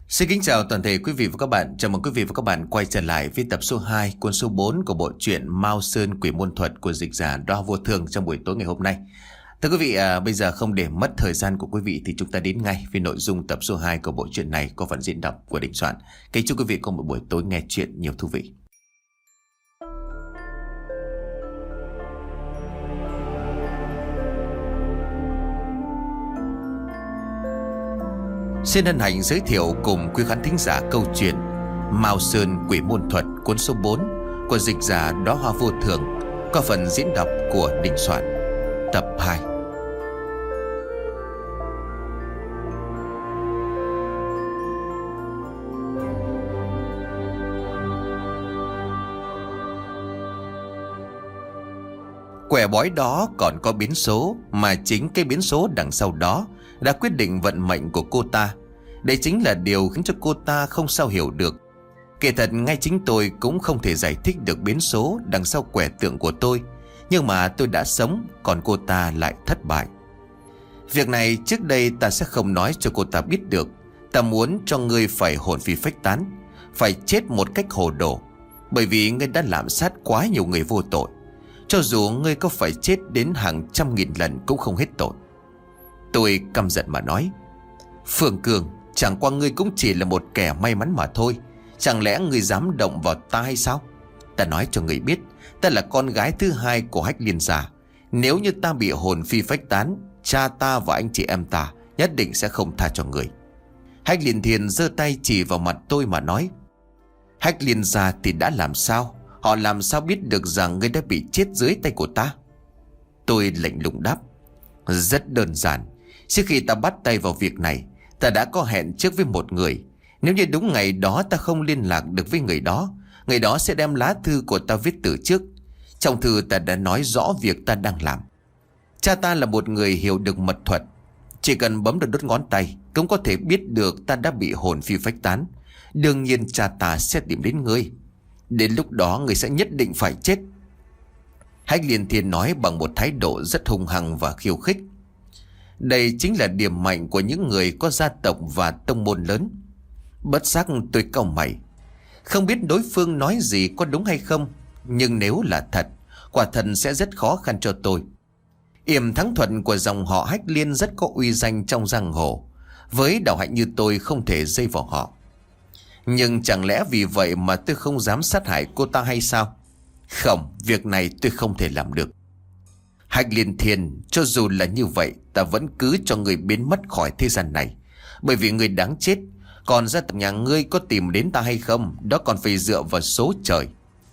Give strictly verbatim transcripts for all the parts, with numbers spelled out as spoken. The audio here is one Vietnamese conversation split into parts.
Xin kính chào toàn thể quý vị và các bạn. Chào mừng quý vị và các bạn quay trở lại với tập số hai, cuốn số bốn của bộ truyện Mao Sơn Quỷ Môn Thuật của dịch giả Đo Vô Thường trong buổi tối ngày hôm nay. Thưa quý vị, à, bây giờ không để mất thời gian của quý vị thì chúng ta đến ngay với nội dung tập số hai của bộ truyện này có phần diễn đọc của Đình Soạn. Kính chúc quý vị có một buổi tối nghe chuyện nhiều thú vị. Xin hân hạnh giới thiệu cùng quý khán thính giả câu chuyện Mao Sơn Quỷ Môn Thuật cuốn số bốn của dịch giả Đóa Hoa Vô Thường có phần diễn đọc của Đình Soạn. Tập hai. Quẻ bói đó còn có biến số, mà chính cái biến số đằng sau đó đã quyết định vận mệnh của cô ta. Đây chính là điều khiến cho cô ta không sao hiểu được. Kể thật ngay chính tôi cũng không thể giải thích được biến số đằng sau quẻ tượng của tôi. Nhưng mà tôi đã sống, còn cô ta lại thất bại. Việc này trước đây ta sẽ không nói cho cô ta biết được. Ta muốn cho ngươi phải hồn phi phách tán, phải chết một cách hồ đồ, bởi vì ngươi đã lạm sát quá nhiều người vô tội. Cho dù ngươi có phải chết đến hàng trăm nghìn lần cũng không hết tội. Tôi căm giận mà nói: Phương Cường, chẳng qua ngươi cũng chỉ là một kẻ may mắn mà thôi. Chẳng lẽ ngươi dám động vào ta hay sao? Ta nói cho ngươi biết, ta là con gái thứ hai của Hách Liên gia. Nếu như ta bị hồn phi phách tán, cha ta và anh chị em ta nhất định sẽ không tha cho ngươi. Hách Liên Thiên giơ tay chỉ vào mặt tôi mà nói: Hách Liên gia thì đã làm sao? Họ làm sao biết được rằng ngươi đã bị chết dưới tay của ta? Tôi lạnh lùng đáp: Rất đơn giản. Trước khi ta bắt tay vào việc này, ta đã có hẹn trước với một người. Nếu như đúng ngày đó ta không liên lạc được với người đó, người đó sẽ đem lá thư của ta viết từ trước. Trong thư ta đã nói rõ việc ta đang làm. Cha ta là một người hiểu được mật thuật. Chỉ cần bấm được đốt ngón tay cũng có thể biết được ta đã bị hồn phi phách tán. Đương nhiên cha ta sẽ tìm đến ngươi. Đến lúc đó ngươi sẽ nhất định phải chết. Hách Liên Thiên nói bằng một thái độ rất hung hăng và khiêu khích. Đây chính là điểm mạnh của những người có gia tộc và tông môn lớn. Bất giác tôi cau mày. Không biết đối phương nói gì có đúng hay không, nhưng nếu là thật, quả thật sẽ rất khó khăn cho tôi. Yểm thắng thuật của dòng họ Hách Liên rất có uy danh trong giang hồ. Với đạo hạnh như tôi không thể dây vào họ. Nhưng chẳng lẽ vì vậy mà tôi không dám sát hại cô ta hay sao? Không, việc này tôi không thể làm được. Hách Liên Thiên, cho dù là như vậy, ta vẫn cứ cho người biến mất khỏi thế gian này. Bởi vì người đáng chết. Còn gia tộc nhà ngươi có tìm đến ta hay không, đó còn phải dựa vào số trời.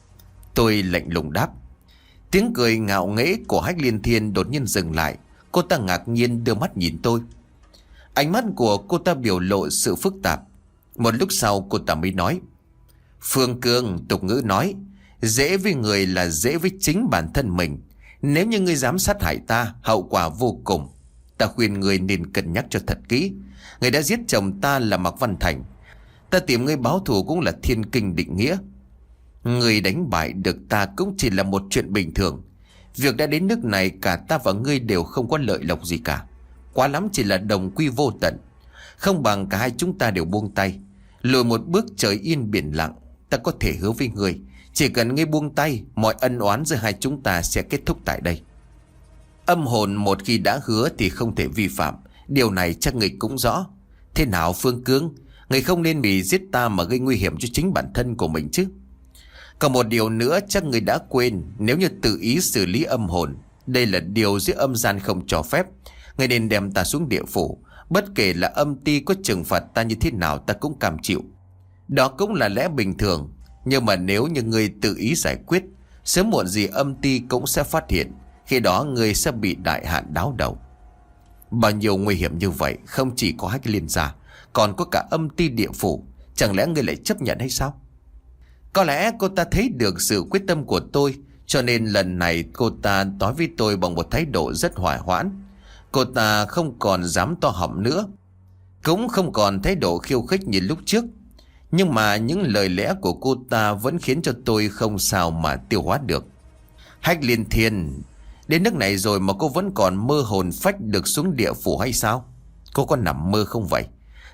Tôi lạnh lùng đáp. Tiếng cười ngạo nghễ của Hách Liên Thiên đột nhiên dừng lại. Cô ta ngạc nhiên đưa mắt nhìn tôi. Ánh mắt của cô ta biểu lộ sự phức tạp. Một lúc sau cô ta mới nói: Phương Cương, tục ngữ nói, dễ với người là dễ với chính bản thân mình. Nếu như ngươi dám sát hại ta, hậu quả vô cùng. Ta khuyên ngươi nên cân nhắc cho thật kỹ. Ngươi đã giết chồng ta là Mạc Văn Thành. Ta tìm ngươi báo thù cũng là thiên kinh định nghĩa. Ngươi đánh bại được ta cũng chỉ là một chuyện bình thường. Việc đã đến nước này, cả ta và ngươi đều không có lợi lộc gì cả. Quá lắm chỉ là đồng quy vô tận. Không bằng cả hai chúng ta đều buông tay, lùi một bước trời yên biển lặng. Ta có thể hứa với ngươi, chỉ cần ngươi buông tay, mọi ân oán giữa hai chúng ta sẽ kết thúc tại đây. Âm hồn một khi đã hứa thì không thể vi phạm. Điều này chắc ngươi cũng rõ. Thế nào Phương Cương, ngươi không nên bị giết ta mà gây nguy hiểm cho chính bản thân của mình chứ? Còn một điều nữa chắc ngươi đã quên. Nếu như tự ý xử lý âm hồn, đây là điều giữa âm gian không cho phép. Ngươi nên đem ta xuống địa phủ. Bất kể là âm ty có trừng phạt ta như thế nào, ta cũng cam chịu. Đó cũng là lẽ bình thường. Nhưng mà nếu như ngươi tự ý giải quyết, sớm muộn gì âm ty cũng sẽ phát hiện. Khi đó ngươi sẽ bị đại hạn đáo đầu. Bao nhiêu nguy hiểm như vậy, không chỉ có Hách Liên gia, còn có cả âm ty địa phủ. Chẳng lẽ ngươi lại chấp nhận hay sao? Có lẽ cô ta thấy được sự quyết tâm của tôi, cho nên lần này cô ta nói với tôi bằng một thái độ rất hòa hoãn. Cô ta không còn dám to họng nữa, cũng không còn thái độ khiêu khích như lúc trước. Nhưng mà những lời lẽ của cô ta vẫn khiến cho tôi không sao mà tiêu hóa được. Hách Liên Thiên, đến nước này rồi mà cô vẫn còn mơ hồn phách được xuống địa phủ hay sao? Cô có nằm mơ không vậy?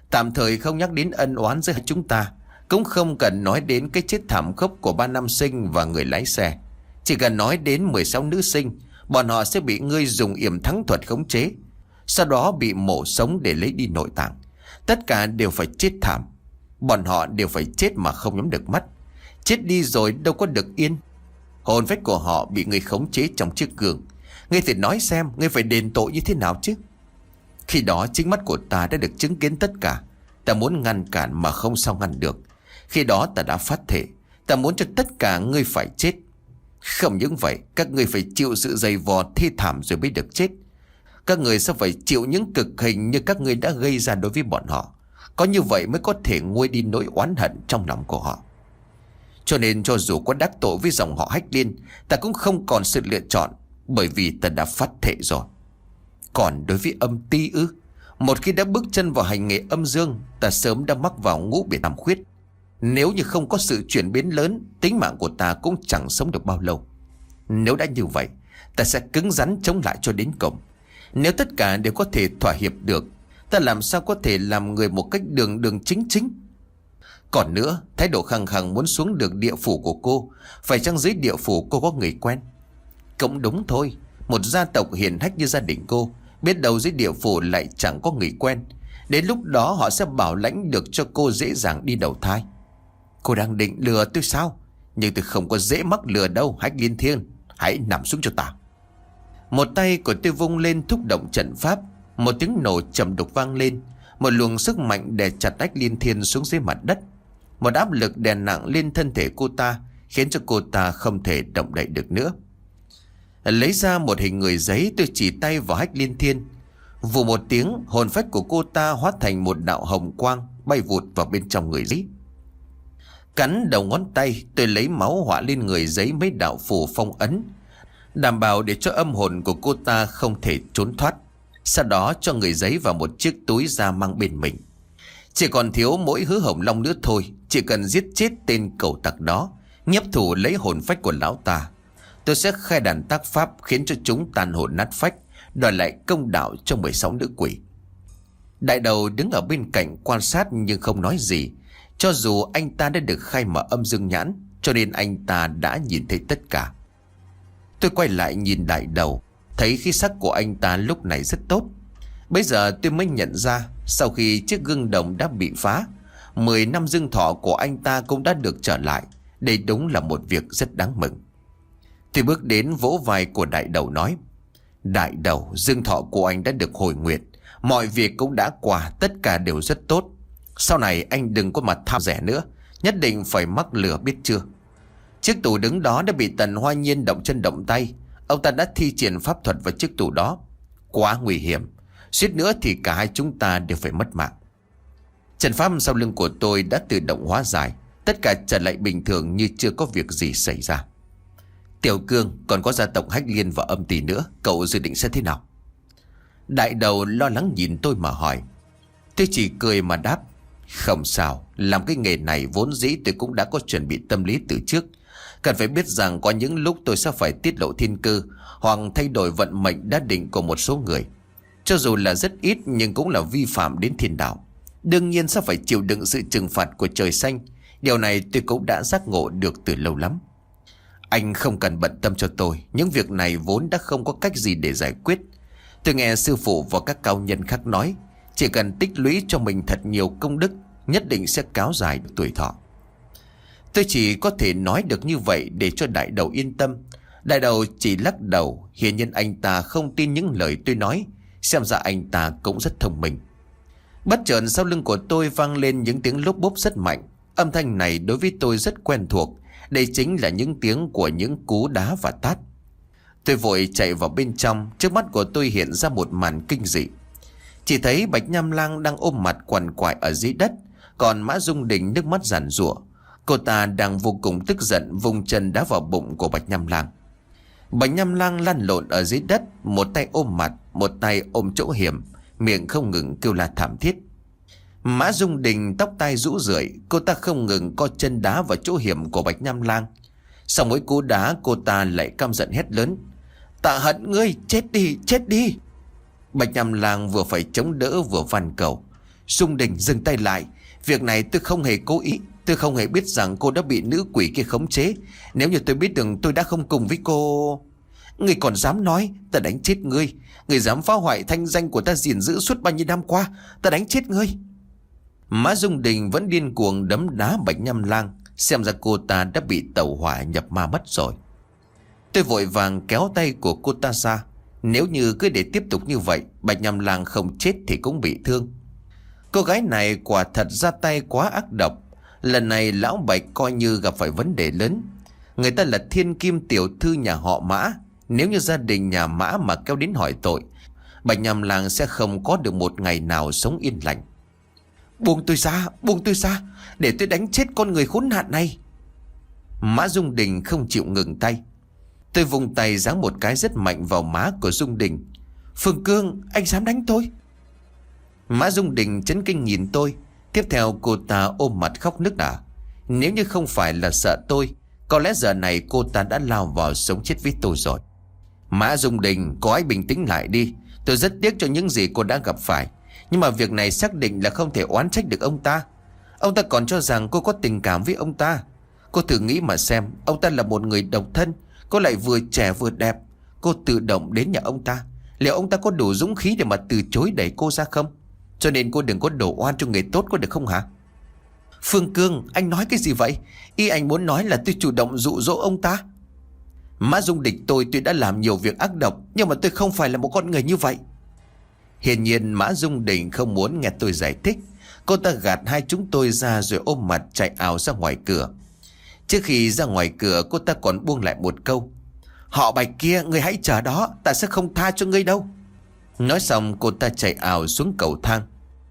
Tạm thời không nhắc đến ân oán giữa chúng ta, cũng không cần nói đến cái chết thảm khốc của ba nam sinh và người lái xe. Chỉ cần nói đến mười sáu nữ sinh, bọn họ sẽ bị ngươi dùng yểm thắng thuật khống chế, sau đó bị mổ sống để lấy đi nội tạng. Tất cả đều phải chết thảm. Bọn họ đều phải chết mà không nhắm được mắt. Chết đi rồi đâu có được yên. Hồn phách của họ bị ngươi khống chế trong chiếc gương. Ngươi thì nói xem ngươi phải đền tội như thế nào chứ. Khi đó chính mắt của ta đã được chứng kiến tất cả. Ta muốn ngăn cản mà không sao ngăn được. Khi đó ta đã phát thể, ta muốn cho tất cả ngươi phải chết. Không những vậy, các ngươi phải chịu sự dày vò thê thảm rồi mới được chết. Các ngươi sẽ phải chịu những cực hình như các ngươi đã gây ra đối với bọn họ. Có như vậy mới có thể nguôi đi nỗi oán hận trong lòng của họ. Cho nên cho dù có đắc tội với dòng họ Hách Liên, ta cũng không còn sự lựa chọn, bởi vì ta đã phát thệ rồi. Còn đối với âm ti ư, một khi đã bước chân vào hành nghề âm dương, ta sớm đã mắc vào ngũ biệt tam khuyết. Nếu như không có sự chuyển biến lớn, tính mạng của ta cũng chẳng sống được bao lâu. Nếu đã như vậy, ta sẽ cứng rắn chống lại cho đến cùng. Nếu tất cả đều có thể thỏa hiệp được, ta làm sao có thể làm người một cách đường đường chính chính. Còn nữa, thái độ khăng khăng muốn xuống được địa phủ của cô, phải chăng dưới địa phủ cô có người quen? Cũng đúng thôi, một gia tộc hiền hách như gia đình cô, biết đâu dưới địa phủ lại chẳng có người quen. Đến lúc đó họ sẽ bảo lãnh được cho cô dễ dàng đi đầu thai. Cô đang định lừa tôi sao? Nhưng tôi không có dễ mắc lừa đâu, Hách Liên Thiên. Hãy nằm xuống cho ta. Một tay của tôi vung lên thúc động trận pháp. Một tiếng nổ trầm đục vang lên. Một luồng sức mạnh đè chặt Hách Liên Thiên xuống dưới mặt đất. Một áp lực đè nặng lên thân thể cô ta, khiến cho cô ta không thể động đậy được nữa. Lấy ra một hình người giấy, tôi chỉ tay vào Hách Liên Thiên. Vù một tiếng, hồn phách của cô ta hóa thành một đạo hồng quang bay vụt vào bên trong người giấy. Cắn đầu ngón tay, tôi lấy máu họa lên người giấy mấy đạo phù phong ấn, đảm bảo để cho âm hồn của cô ta không thể trốn thoát. Sau đó cho người giấy vào một chiếc túi da mang bên mình. Chỉ còn thiếu mỗi Hứa Hồng Long nữa thôi. Chỉ cần giết chết tên cẩu tặc đó, nhiếp thủ lấy hồn phách của lão ta, tôi sẽ khai đàn tác pháp khiến cho chúng tàn hồn nát phách, đòi lại công đạo cho mười sáu nữ quỷ. Đại đầu đứng ở bên cạnh quan sát nhưng không nói gì. Cho dù anh ta đã được khai mở âm dương nhãn, cho nên anh ta đã nhìn thấy tất cả. Tôi quay lại nhìn đại đầu, thấy khí sắc của anh ta lúc này rất tốt. Bây giờ tôi mới nhận ra, sau khi chiếc gương đồng đã bị phá, mười năm dương thọ của anh ta cũng đã được trở lại. Đây đúng là một việc rất đáng mừng. Tôi bước đến vỗ vai của đại đầu nói: Đại đầu, dương thọ của anh đã được hồi nguyện. Mọi việc cũng đã qua, tất cả đều rất tốt. Sau này anh đừng có mặt tham rẻ nữa, nhất định phải mắc lừa biết chưa. Chiếc tủ đứng đó đã bị Tần Hoa Nhiên động chân động tay. Ông ta đã thi triển pháp thuật vào chiếc tủ đó. Quá nguy hiểm, suýt nữa thì cả hai chúng ta đều phải mất mạng. Trận pháp sau lưng của tôi đã tự động hóa giải, tất cả trở lại bình thường như chưa có việc gì xảy ra. Tiểu Cương, còn có gia tộc Hách Liên và âm tỷ nữa, cậu dự định sẽ thế nào? Đại đầu lo lắng nhìn tôi mà hỏi. Tôi chỉ cười mà đáp: Không sao, làm cái nghề này vốn dĩ tôi cũng đã có chuẩn bị tâm lý từ trước. Cần phải biết rằng có những lúc tôi sẽ phải tiết lộ thiên cơ, hoặc thay đổi vận mệnh đã định của một số người. Cho dù là rất ít nhưng cũng là vi phạm đến thiên đạo. Đương nhiên sẽ phải chịu đựng sự trừng phạt của trời xanh. Điều này tôi cũng đã giác ngộ được từ lâu lắm. Anh không cần bận tâm cho tôi, những việc này vốn đã không có cách gì để giải quyết. Tôi nghe sư phụ và các cao nhân khác nói, chỉ cần tích lũy cho mình thật nhiều công đức, nhất định sẽ kéo dài được tuổi thọ. Tôi chỉ có thể nói được như vậy để cho đại đầu yên tâm. Đại đầu chỉ lắc đầu, hiển nhiên anh ta không tin những lời tôi nói. Xem ra anh ta cũng rất thông minh. Bất chợt sau lưng của tôi vang lên những tiếng lốp bốp rất mạnh. Âm thanh này đối với tôi rất quen thuộc. Đây chính là những tiếng của những cú đá và tát. Tôi vội chạy vào bên trong. Trước mắt của tôi hiện ra một màn kinh dị. Chỉ thấy Bạch Nham Lang đang ôm mặt quằn quại ở dưới đất, còn Mã Dung Đình nước mắt giàn giụa. Cô ta đang vô cùng tức giận, vùng chân đá vào bụng của Bạch Nham Lang. Bạch Nham Lang lăn lộn ở dưới đất, một tay ôm mặt, một tay ôm chỗ hiểm, miệng không ngừng kêu la thảm thiết. Mã Dung Đình tóc tai rũ rượi, cô ta không ngừng co chân đá vào chỗ hiểm của Bạch Nham Lang. Sau mỗi cú đá, cô ta lại căm giận hét lớn: Tạ Hận ngươi, chết đi, chết đi! Bạch Nham Lang vừa phải chống đỡ vừa van cầu. Dung Đình, dừng tay lại. Việc này tôi không hề cố ý. Tôi không hề biết rằng cô đã bị nữ quỷ kia khống chế. Nếu như tôi biết được tôi đã không cùng với cô. Ngươi còn dám nói? Ta đánh chết ngươi. Ngươi dám phá hoại thanh danh của ta gìn giữ suốt bao nhiêu năm qua. Ta đánh chết ngươi. Mã Dung Đình vẫn điên cuồng đấm đá Bạch Nham Lang. Xem ra cô ta đã bị tẩu hỏa nhập ma mất rồi. Tôi vội vàng kéo tay của cô ta ra. Nếu như cứ để tiếp tục như vậy, Bạch Nham Lang không chết thì cũng bị thương. Cô gái này quả thật ra tay quá ác độc. Lần này lão Bạch coi như gặp phải vấn đề lớn. Người ta là thiên kim tiểu thư nhà họ Mã. Nếu như gia đình nhà Mã mà kéo đến hỏi tội, Bạch Nham Lang sẽ không có được một ngày nào sống yên lành. Buông tôi ra, buông tôi ra, để tôi đánh chết con người khốn nạn này. Mã Dung Đình không chịu ngừng tay. Tôi vùng tay giáng một cái rất mạnh vào má của Dung Đình. Phương Cương, anh dám đánh tôi? Mã Dung Đình chấn kinh nhìn tôi. Tiếp theo cô ta ôm mặt khóc nức nở. Nếu như không phải là sợ tôi, có lẽ giờ này cô ta đã lao vào sống chết với tôi rồi. Mã Dung Đình, cô hãy bình tĩnh lại đi. Tôi rất tiếc cho những gì cô đã gặp phải, nhưng mà việc này xác định là không thể oán trách được ông ta. Ông ta còn cho rằng cô có tình cảm với ông ta. Cô thử nghĩ mà xem, ông ta là một người độc thân, cô lại vừa trẻ vừa đẹp. Cô tự động đến nhà ông ta, liệu ông ta có đủ dũng khí để mà từ chối đẩy cô ra không? Cho nên cô đừng có đổ oan cho người tốt có được không hả? Phương Cương, anh nói cái gì vậy? Ý anh muốn nói là tôi chủ động dụ dỗ ông ta? Mã Dung Đình, tôi tuy đã làm nhiều việc ác độc, nhưng mà tôi không phải là một con người như vậy. Hiển nhiên Mã Dung Đình không muốn nghe tôi giải thích. Cô ta gạt hai chúng tôi ra rồi ôm mặt chạy ảo ra ngoài cửa. Trước khi ra ngoài cửa, cô ta còn buông lại một câu: Họ Bạch kia, ngươi hãy chờ đó, ta sẽ không tha cho ngươi đâu. Nói xong cô ta chạy ảo xuống cầu thang.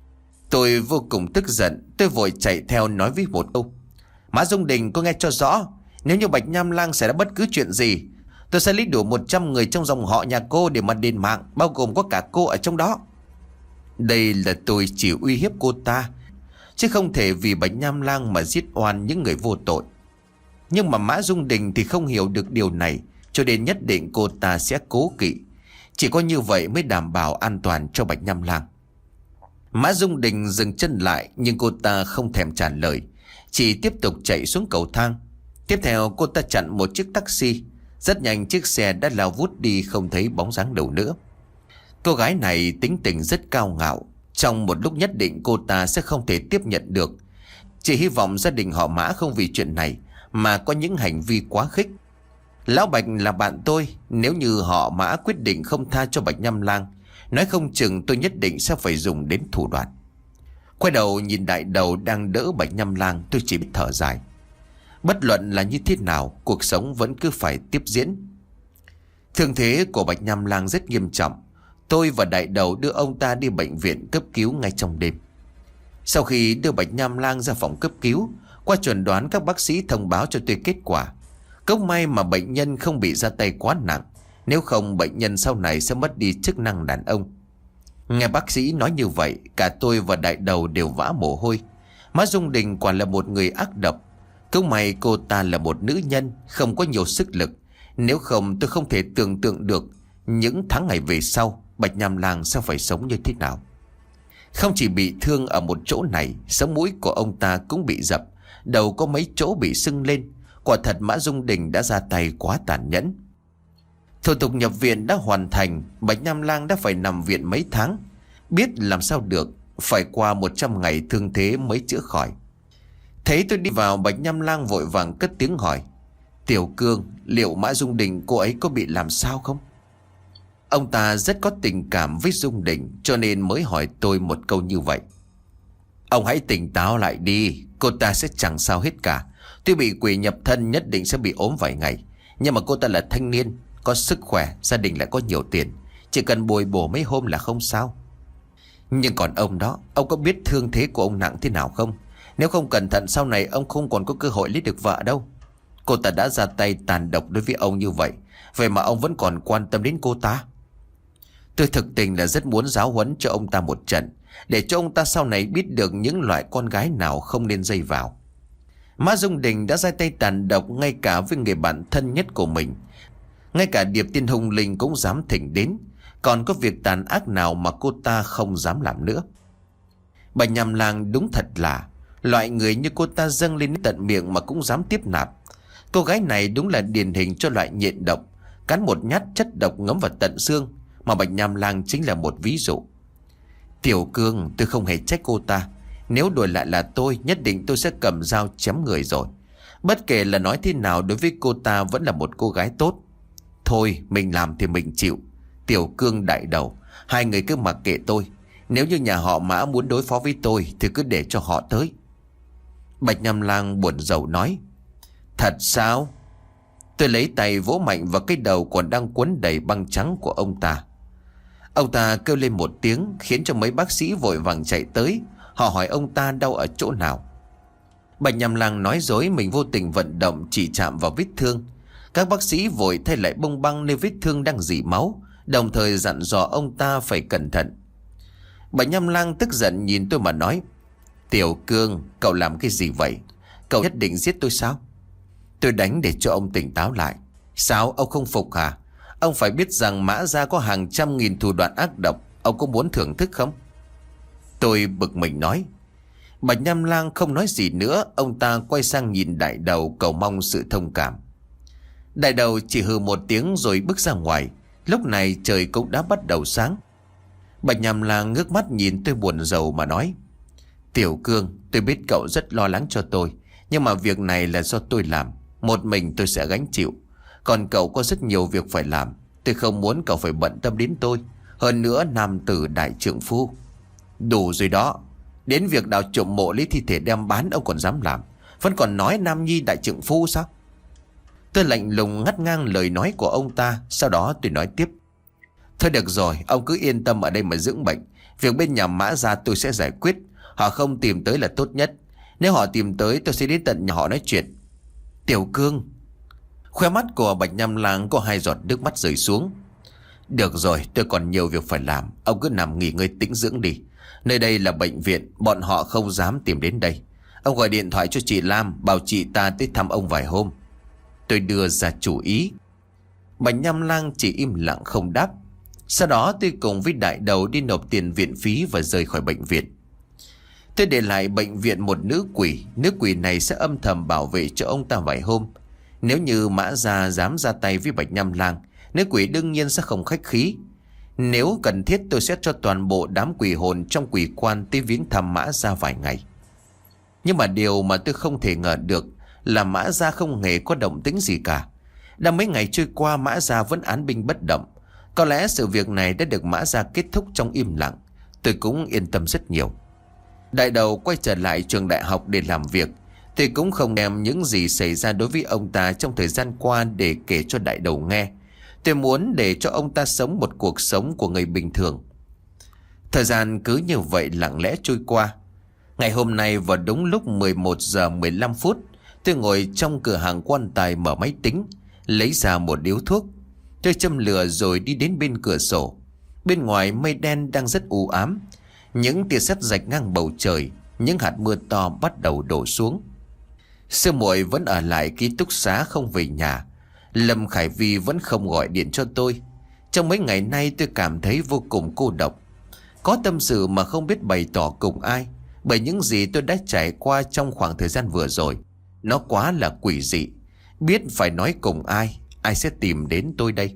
Tôi vô cùng tức giận. Tôi vội chạy theo nói với một câu: Mã Dung Đình, cô nghe cho rõ, nếu như Bạch Nham Lang xảy ra bất cứ chuyện gì, tôi sẽ lấy đủ một trăm người trong dòng họ nhà cô để mà đền mạng, bao gồm có cả cô ở trong đó. Đây là tôi chỉ uy hiếp cô ta, chứ không thể vì Bạch Nham Lang mà giết oan những người vô tội. Nhưng mà Mã Dung Đình thì không hiểu được điều này, cho nên nhất định cô ta sẽ cố kỵ. Chỉ có như vậy mới đảm bảo an toàn cho Bạch Nham Lang. Mã Dung Đình dừng chân lại, nhưng cô ta không thèm trả lời, chỉ tiếp tục chạy xuống cầu thang. Tiếp theo cô ta chặn một chiếc taxi. Rất nhanh chiếc xe đã lao vút đi, không thấy bóng dáng đâu nữa. Cô gái này tính tình rất cao ngạo. Trong một lúc nhất định cô ta sẽ không thể tiếp nhận được. Chỉ hy vọng gia đình họ Mã không vì chuyện này mà có những hành vi quá khích. Lão Bạch là bạn tôi. Nếu như họ Mã quyết định không tha cho Bạch Nham Lang, nói không chừng tôi nhất định sẽ phải dùng đến thủ đoạn. Quay đầu nhìn đại đầu đang đỡ Bạch Nham Lang, tôi chỉ biết thở dài. Bất luận là như thế nào, cuộc sống vẫn cứ phải tiếp diễn. Thương thế của Bạch Nham Lang rất nghiêm trọng. Tôi và đại đầu đưa ông ta đi bệnh viện cấp cứu ngay trong đêm. Sau khi đưa Bạch Nham Lang ra phòng cấp cứu, qua chẩn đoán các bác sĩ thông báo cho tôi kết quả. Cốc may mà bệnh nhân không bị ra tay quá nặng, nếu không bệnh nhân sau này sẽ mất đi chức năng đàn ông. Nghe bác sĩ nói như vậy, cả tôi và đại đầu đều vã mồ hôi. Mã Dung Đình quả là một người ác độc. Cốc may cô ta là một nữ nhân, không có nhiều sức lực. Nếu không tôi không thể tưởng tượng được những tháng ngày về sau Bạch Nham Lang sẽ phải sống như thế nào. Không chỉ bị thương ở một chỗ này, sống mũi của ông ta cũng bị dập, đầu có mấy chỗ bị sưng lên. Quả thật Mã Dung Đình đã ra tay quá tàn nhẫn. Thủ tục nhập viện đã hoàn thành. Bạch Nham Lang đã phải nằm viện mấy tháng. Biết làm sao được, phải qua một trăm ngày thương thế mới chữa khỏi. Thấy tôi đi vào, Bạch Nham Lang vội vàng cất tiếng hỏi: Tiểu Cương, liệu Mã Dung Đình cô ấy có bị làm sao không? Ông ta rất có tình cảm với Dung Đình, cho nên mới hỏi tôi một câu như vậy. Ông hãy tỉnh táo lại đi, cô ta sẽ chẳng sao hết cả. Tuy bị quỷ nhập thân nhất định sẽ bị ốm vài ngày, nhưng mà cô ta là thanh niên, có sức khỏe, gia đình lại có nhiều tiền, chỉ cần bồi bổ mấy hôm là không sao. Nhưng còn ông đó, ông có biết thương thế của ông nặng thế nào không? Nếu không cẩn thận sau này ông không còn có cơ hội lấy được vợ đâu. Cô ta đã ra tay tàn độc đối với ông như vậy, vậy mà ông vẫn còn quan tâm đến cô ta. Tôi thực tình là rất muốn giáo huấn cho ông ta một trận, để cho ông ta sau này biết được những loại con gái nào không nên dây vào. Mã Dung Đình đã ra tay tàn độc ngay cả với người bạn thân nhất của mình. Ngay cả Điệp Tiên Hùng Linh cũng dám thỉnh đến. Còn có việc tàn ác nào mà cô ta không dám làm nữa? Bà Nhằm Lang đúng thật là loại người như cô ta dâng lên đến tận miệng mà cũng dám tiếp nạp. Cô gái này đúng là điển hình cho loại nhện độc, cắn một nhát chất độc ngấm vào tận xương, mà Bạch Nham Lang chính là một ví dụ. Tiểu Cương, tôi không hề trách cô ta. Nếu đổi lại là tôi, nhất định tôi sẽ cầm dao chém người rồi. Bất kể là nói thế nào, đối với cô ta vẫn là một cô gái tốt. Thôi, mình làm thì mình chịu. Tiểu Cương đại đầu, hai người cứ mặc kệ tôi. Nếu như nhà họ Mã muốn đối phó với tôi thì cứ để cho họ tới. Bạch Nham Lang buồn rầu nói. Thật sao? Tôi lấy tay vỗ mạnh vào cái đầu còn đang quấn đầy băng trắng của ông ta. Ông ta kêu lên một tiếng khiến cho mấy bác sĩ vội vàng chạy tới. Họ hỏi ông ta đau ở chỗ nào. Bạch Nham Lang nói dối mình vô tình vận động chỉ chạm vào vết thương. Các bác sĩ vội thay lại bông băng nơi vết thương đang rỉ máu, đồng thời dặn dò ông ta phải cẩn thận. Bạch Nham Lang tức giận nhìn tôi mà nói. Tiểu Cương, cậu làm cái gì vậy? Cậu nhất định giết tôi sao? Tôi đánh để cho ông tỉnh táo lại. Sao, ông không phục hả? Ông phải biết rằng Mã Gia có hàng trăm nghìn thủ đoạn ác độc. Ông có muốn thưởng thức không? Tôi bực mình nói. Bạch Nham Lang không nói gì nữa. Ông ta quay sang nhìn đại đầu cầu mong sự thông cảm. Đại đầu chỉ hừ một tiếng rồi bước ra ngoài. Lúc này trời cũng đã bắt đầu sáng. Bạch Nham Lang ngước mắt nhìn tôi buồn rầu mà nói. Tiểu Cương, tôi biết cậu rất lo lắng cho tôi, nhưng mà việc này là do tôi làm. Một mình tôi sẽ gánh chịu. Còn cậu có rất nhiều việc phải làm. Tôi không muốn cậu phải bận tâm đến tôi. Hơn nữa nam tử đại trượng phu. Đủ rồi đó. Đến việc đào trộm mộ lấy thi thể đem bán ông còn dám làm. Vẫn còn nói nam nhi đại trượng phu sao? Tôi lạnh lùng ngắt ngang lời nói của ông ta. Sau đó tôi nói tiếp. Thôi được rồi, ông cứ yên tâm ở đây mà dưỡng bệnh. Việc bên nhà Mã Gia tôi sẽ giải quyết. Họ không tìm tới là tốt nhất. Nếu họ tìm tới tôi sẽ đến tận nhà họ nói chuyện. Tiểu Cương. Khoe mắt của Bạch Nham Lang có hai giọt nước mắt rơi xuống. Được rồi, tôi còn nhiều việc phải làm. Ông cứ nằm nghỉ ngơi tĩnh dưỡng đi. Nơi đây là bệnh viện, bọn họ không dám tìm đến đây. Ông gọi điện thoại cho chị Lam, bảo chị ta tới thăm ông vài hôm. Tôi đưa ra chủ ý. Bạch Nham Lang chỉ im lặng không đáp. Sau đó tôi cùng với đại đầu đi nộp tiền viện phí và rời khỏi bệnh viện. Tôi để lại bệnh viện một nữ quỷ. Nữ quỷ này sẽ âm thầm bảo vệ cho ông ta vài hôm. Nếu như Mã Gia dám ra tay với Bạch Nham Lang, nữ quỷ đương nhiên sẽ không khách khí. Nếu cần thiết tôi sẽ cho toàn bộ đám quỷ hồn trong quỷ quan tới viếng thăm Mã Gia vài ngày. Nhưng mà điều mà tôi không thể ngờ được là Mã Gia không hề có động tĩnh gì cả. Đã mấy ngày trôi qua Mã Gia vẫn án binh bất động. Có lẽ sự việc này đã được Mã Gia kết thúc trong im lặng. Tôi cũng yên tâm rất nhiều. Đại đầu quay trở lại trường đại học để làm việc. Tôi cũng không đem những gì xảy ra đối với ông ta trong thời gian qua để kể cho đại đầu nghe. Tôi muốn để cho ông ta sống một cuộc sống của người bình thường. Thời gian cứ như vậy lặng lẽ trôi qua. Ngày hôm nay vào đúng lúc mười một giờ mười lăm phút, tôi ngồi trong cửa hàng quan tài mở máy tính, lấy ra một điếu thuốc. Tôi châm lửa rồi đi đến bên cửa sổ. Bên ngoài mây đen đang rất u ám. Những tia sét rạch ngang bầu trời. Những hạt mưa to bắt đầu đổ xuống. Sư muội vẫn ở lại ký túc xá không về nhà. Lâm Khải Vi vẫn không gọi điện cho tôi. Trong mấy ngày nay tôi cảm thấy vô cùng cô độc. Có tâm sự mà không biết bày tỏ cùng ai. Bởi những gì tôi đã trải qua trong khoảng thời gian vừa rồi, nó quá là quỷ dị. Biết phải nói cùng ai, ai sẽ tìm đến tôi đây?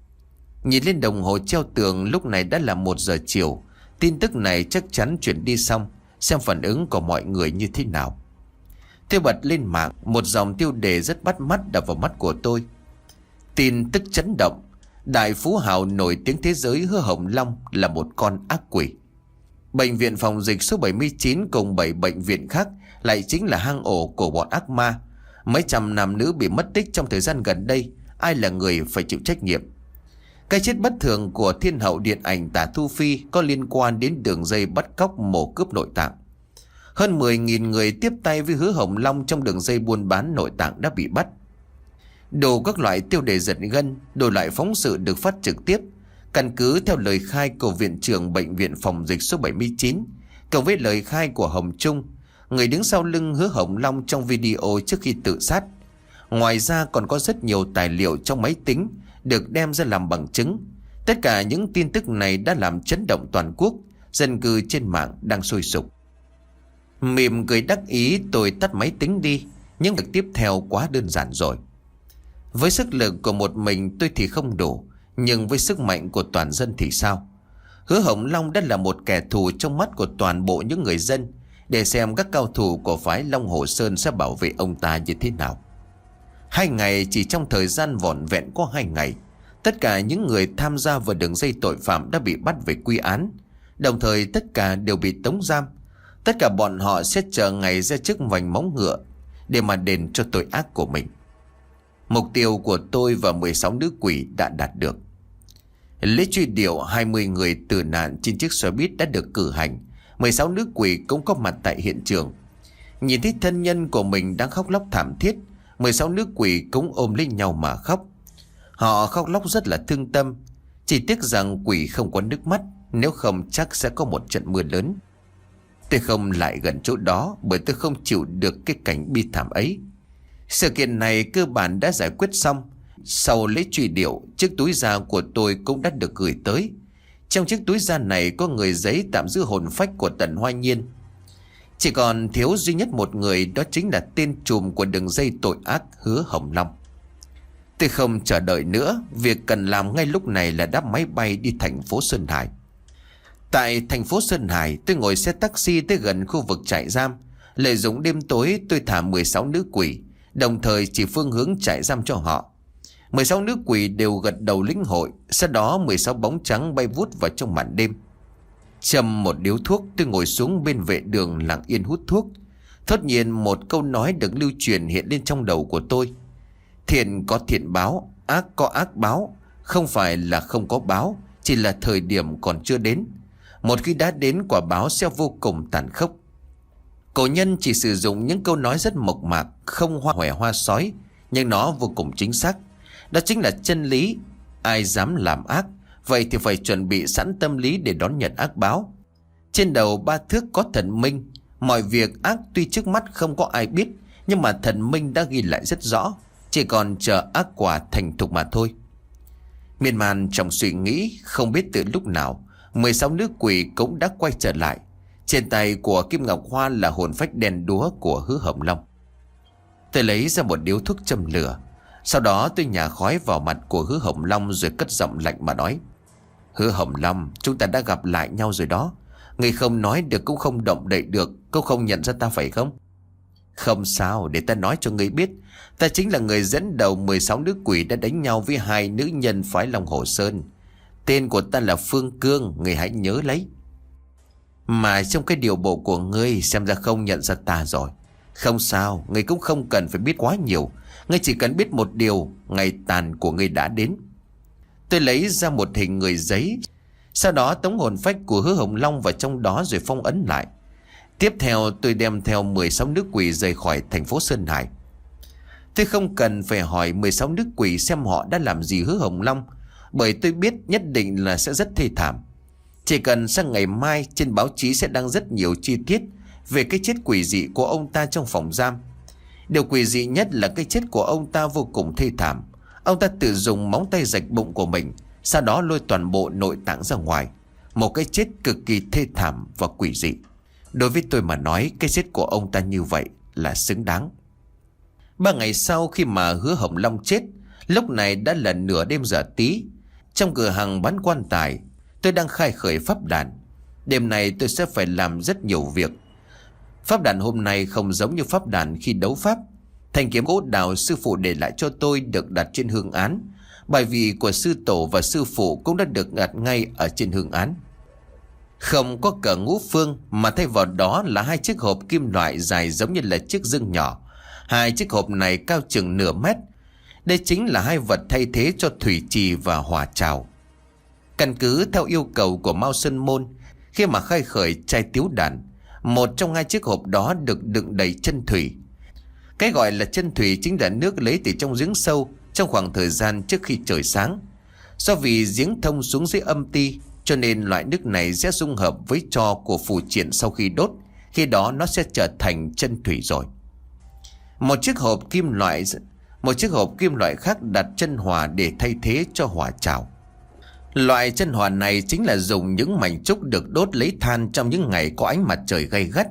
Nhìn lên đồng hồ treo tường, lúc này đã là một giờ chiều. Tin tức này chắc chắn chuyển đi xong. Xem phản ứng của mọi người như thế nào. Tôi bật lên mạng. Một dòng tiêu đề rất bắt mắt đập vào mắt của tôi. Tin tức chấn động. Đại phú hào nổi tiếng thế giới Hứa Hồng Long là một con ác quỷ. Bệnh viện phòng dịch số bảy mươi chín cùng bảy bệnh viện khác lại chính là hang ổ của bọn ác ma. Mấy trăm nam nữ bị mất tích trong thời gian gần đây, ai là người phải chịu trách nhiệm? Cái chết bất thường của thiên hậu điện ảnh Tả Thu Phi có liên quan đến đường dây bắt cóc mổ cướp nội tạng. Hơn mười nghìn người tiếp tay với Hứa Hồng Long trong đường dây buôn bán nội tạng đã bị bắt. Đồ các loại tiêu đề giật gân, đồ loại phóng sự được phát trực tiếp. Căn cứ theo lời khai của viện trưởng bệnh viện phòng dịch số bảy mươi chín, cộng với lời khai của Hồng Trung, người đứng sau lưng Hứa Hồng Long trong video trước khi tự sát. Ngoài ra còn có rất nhiều tài liệu trong máy tính được đem ra làm bằng chứng. Tất cả những tin tức này đã làm chấn động toàn quốc. Dân cư trên mạng đang sôi sục. Mỉm cười đắc ý, tôi tắt máy tính đi. Những việc tiếp theo quá đơn giản rồi. Với sức lực của một mình tôi thì không đủ, nhưng với sức mạnh của toàn dân thì sao? Hứa Hồng Long đã là một kẻ thù trong mắt của toàn bộ những người dân. Để xem các cao thủ của phái Long Hồ Sơn sẽ bảo vệ ông ta như thế nào. Hai ngày, chỉ trong thời gian vỏn vẹn có hai ngày, tất cả những người tham gia vào đường dây tội phạm đã bị bắt về quy án. Đồng thời tất cả đều bị tống giam. Tất cả bọn họ sẽ chờ ngày ra chức vành móng ngựa để mà đền cho tội ác của mình. Mục tiêu của tôi và mười sáu nữ quỷ đã đạt được. Lễ truy điệu hai mươi người tử nạn trên chiếc xe buýt đã được cử hành. mười sáu nữ quỷ cũng có mặt tại hiện trường. Nhìn thấy thân nhân của mình đang khóc lóc thảm thiết, mười sáu nữ quỷ cũng ôm lấy nhau mà khóc. Họ khóc lóc rất là thương tâm. Chỉ tiếc rằng quỷ không có nước mắt, nếu không chắc sẽ có một trận mưa lớn. Tôi không lại gần chỗ đó bởi tôi không chịu được cái cảnh bi thảm ấy. Sự kiện này cơ bản đã giải quyết xong. Sau lễ truy điệu, chiếc túi da của tôi cũng đã được gửi tới. Trong chiếc túi da này có người giấy tạm giữ hồn phách của Tần Hoa Nhiên. Chỉ còn thiếu duy nhất một người, đó chính là tên trùm của đường dây tội ác Hứa Hồng Long. Tôi không chờ đợi nữa, việc cần làm ngay lúc này là đáp máy bay đi thành phố Sơn Hải. Tại thành phố Sơn Hải, tôi ngồi xe taxi tới gần khu vực trại giam. Lợi dụng đêm tối, tôi thả mười sáu nữ quỷ, đồng thời chỉ phương hướng trại giam cho họ. mười sáu nữ quỷ đều gật đầu lĩnh hội. Sau đó mười sáu bóng trắng bay vút vào trong màn đêm. Châm một điếu thuốc, tôi ngồi xuống bên vệ đường lặng yên hút thuốc. Thốt nhiên một câu nói được lưu truyền hiện lên trong đầu của tôi. Thiện có thiện báo, ác có ác báo. Không phải là không có báo, chỉ là thời điểm còn chưa đến. Một khi đã đến, quả báo sẽ vô cùng tàn khốc. Cổ nhân chỉ sử dụng những câu nói rất mộc mạc, không hoa hòe hoa sói, nhưng nó vô cùng chính xác. Đó chính là chân lý. Ai dám làm ác, vậy thì phải chuẩn bị sẵn tâm lý để đón nhận ác báo. Trên đầu ba thước có thần minh. Mọi việc ác tuy trước mắt không có ai biết, nhưng mà thần minh đã ghi lại rất rõ. Chỉ còn chờ ác quả thành thục mà thôi. Miên man trong suy nghĩ, không biết từ lúc nào mười sáu nữ quỷ cũng đã quay trở lại. Trên tay của Kim Ngọc Hoa là hồn phách đen đúa của Hứa Hồng Long. Tôi lấy ra một điếu thuốc châm lửa. Sau đó tôi nhả khói vào mặt của Hứa Hồng Long rồi cất giọng lạnh mà nói: Hứa Hồng Long, chúng ta đã gặp lại nhau rồi đó. Người không nói được cũng không động đậy được, cô không nhận ra ta phải không? Không sao, để ta nói cho người biết. Ta chính là người dẫn đầu mười sáu nữ quỷ đã đánh nhau với hai nữ nhân phái Long Hồ Sơn. Tên của ta là Phương Cương, người hãy nhớ lấy. Mà trong cái điều bộ của ngươi xem ra không nhận ra ta rồi. Không sao, ngươi cũng không cần phải biết quá nhiều. Ngươi chỉ cần biết một điều, ngày tàn của ngươi đã đến. Tôi lấy ra một hình người giấy. Sau đó tống hồn phách của Hứa Hồng Long vào trong đó rồi phong ấn lại. Tiếp theo tôi đem theo mười sáu nữ quỷ rời khỏi thành phố Sơn Hải. Tôi không cần phải hỏi mười sáu nữ quỷ xem họ đã làm gì Hứa Hồng Long, bởi tôi biết nhất định là sẽ rất thê thảm. Chỉ cần sang ngày mai trên báo chí sẽ đăng rất nhiều chi tiết về cái chết quỷ dị của ông ta trong phòng giam. Điều quỷ dị nhất là cái chết của ông ta vô cùng thê thảm. Ông ta tự dùng móng tay rạch bụng của mình, sau đó lôi toàn bộ nội tạng ra ngoài. Một cái chết cực kỳ thê thảm và quỷ dị. Đối với tôi mà nói, cái chết của ông ta như vậy là xứng đáng. Ba ngày sau khi mà Hứa Hồng Long chết, lúc này đã là nửa đêm giờ tí. Trong cửa hàng bán quan tài, tôi đang khai khởi pháp đàn. Đêm này tôi sẽ phải làm rất nhiều việc. Pháp đàn hôm nay không giống như pháp đàn khi đấu pháp. Thanh kiếm gỗ đào sư phụ để lại cho tôi được đặt trên hương án. Bài vị của sư tổ và sư phụ cũng đã được đặt ngay ở trên hương án. Không có cờ ngũ phương, mà thay vào đó là hai chiếc hộp kim loại dài giống như là chiếc dương nhỏ. Hai chiếc hộp này cao chừng nửa mét. Đây chính là hai vật thay thế cho thủy trì và hỏa trào. Căn cứ theo yêu cầu của Mao Sơn Môn, khi mà khai khởi trai tiếu đàn, một trong hai chiếc hộp đó được đựng đầy chân thủy. Cái gọi là chân thủy chính là nước lấy từ trong giếng sâu trong khoảng thời gian trước khi trời sáng. Do vì giếng thông xuống dưới âm ti, cho nên loại nước này sẽ dung hợp với tro của phù triện sau khi đốt. Khi đó nó sẽ trở thành chân thủy rồi. Một chiếc hộp kim loại Một chiếc hộp kim loại khác đặt chân hỏa để thay thế cho hỏa trào. Loại chân hỏa này chính là dùng những mảnh trúc được đốt lấy than trong những ngày có ánh mặt trời gay gắt.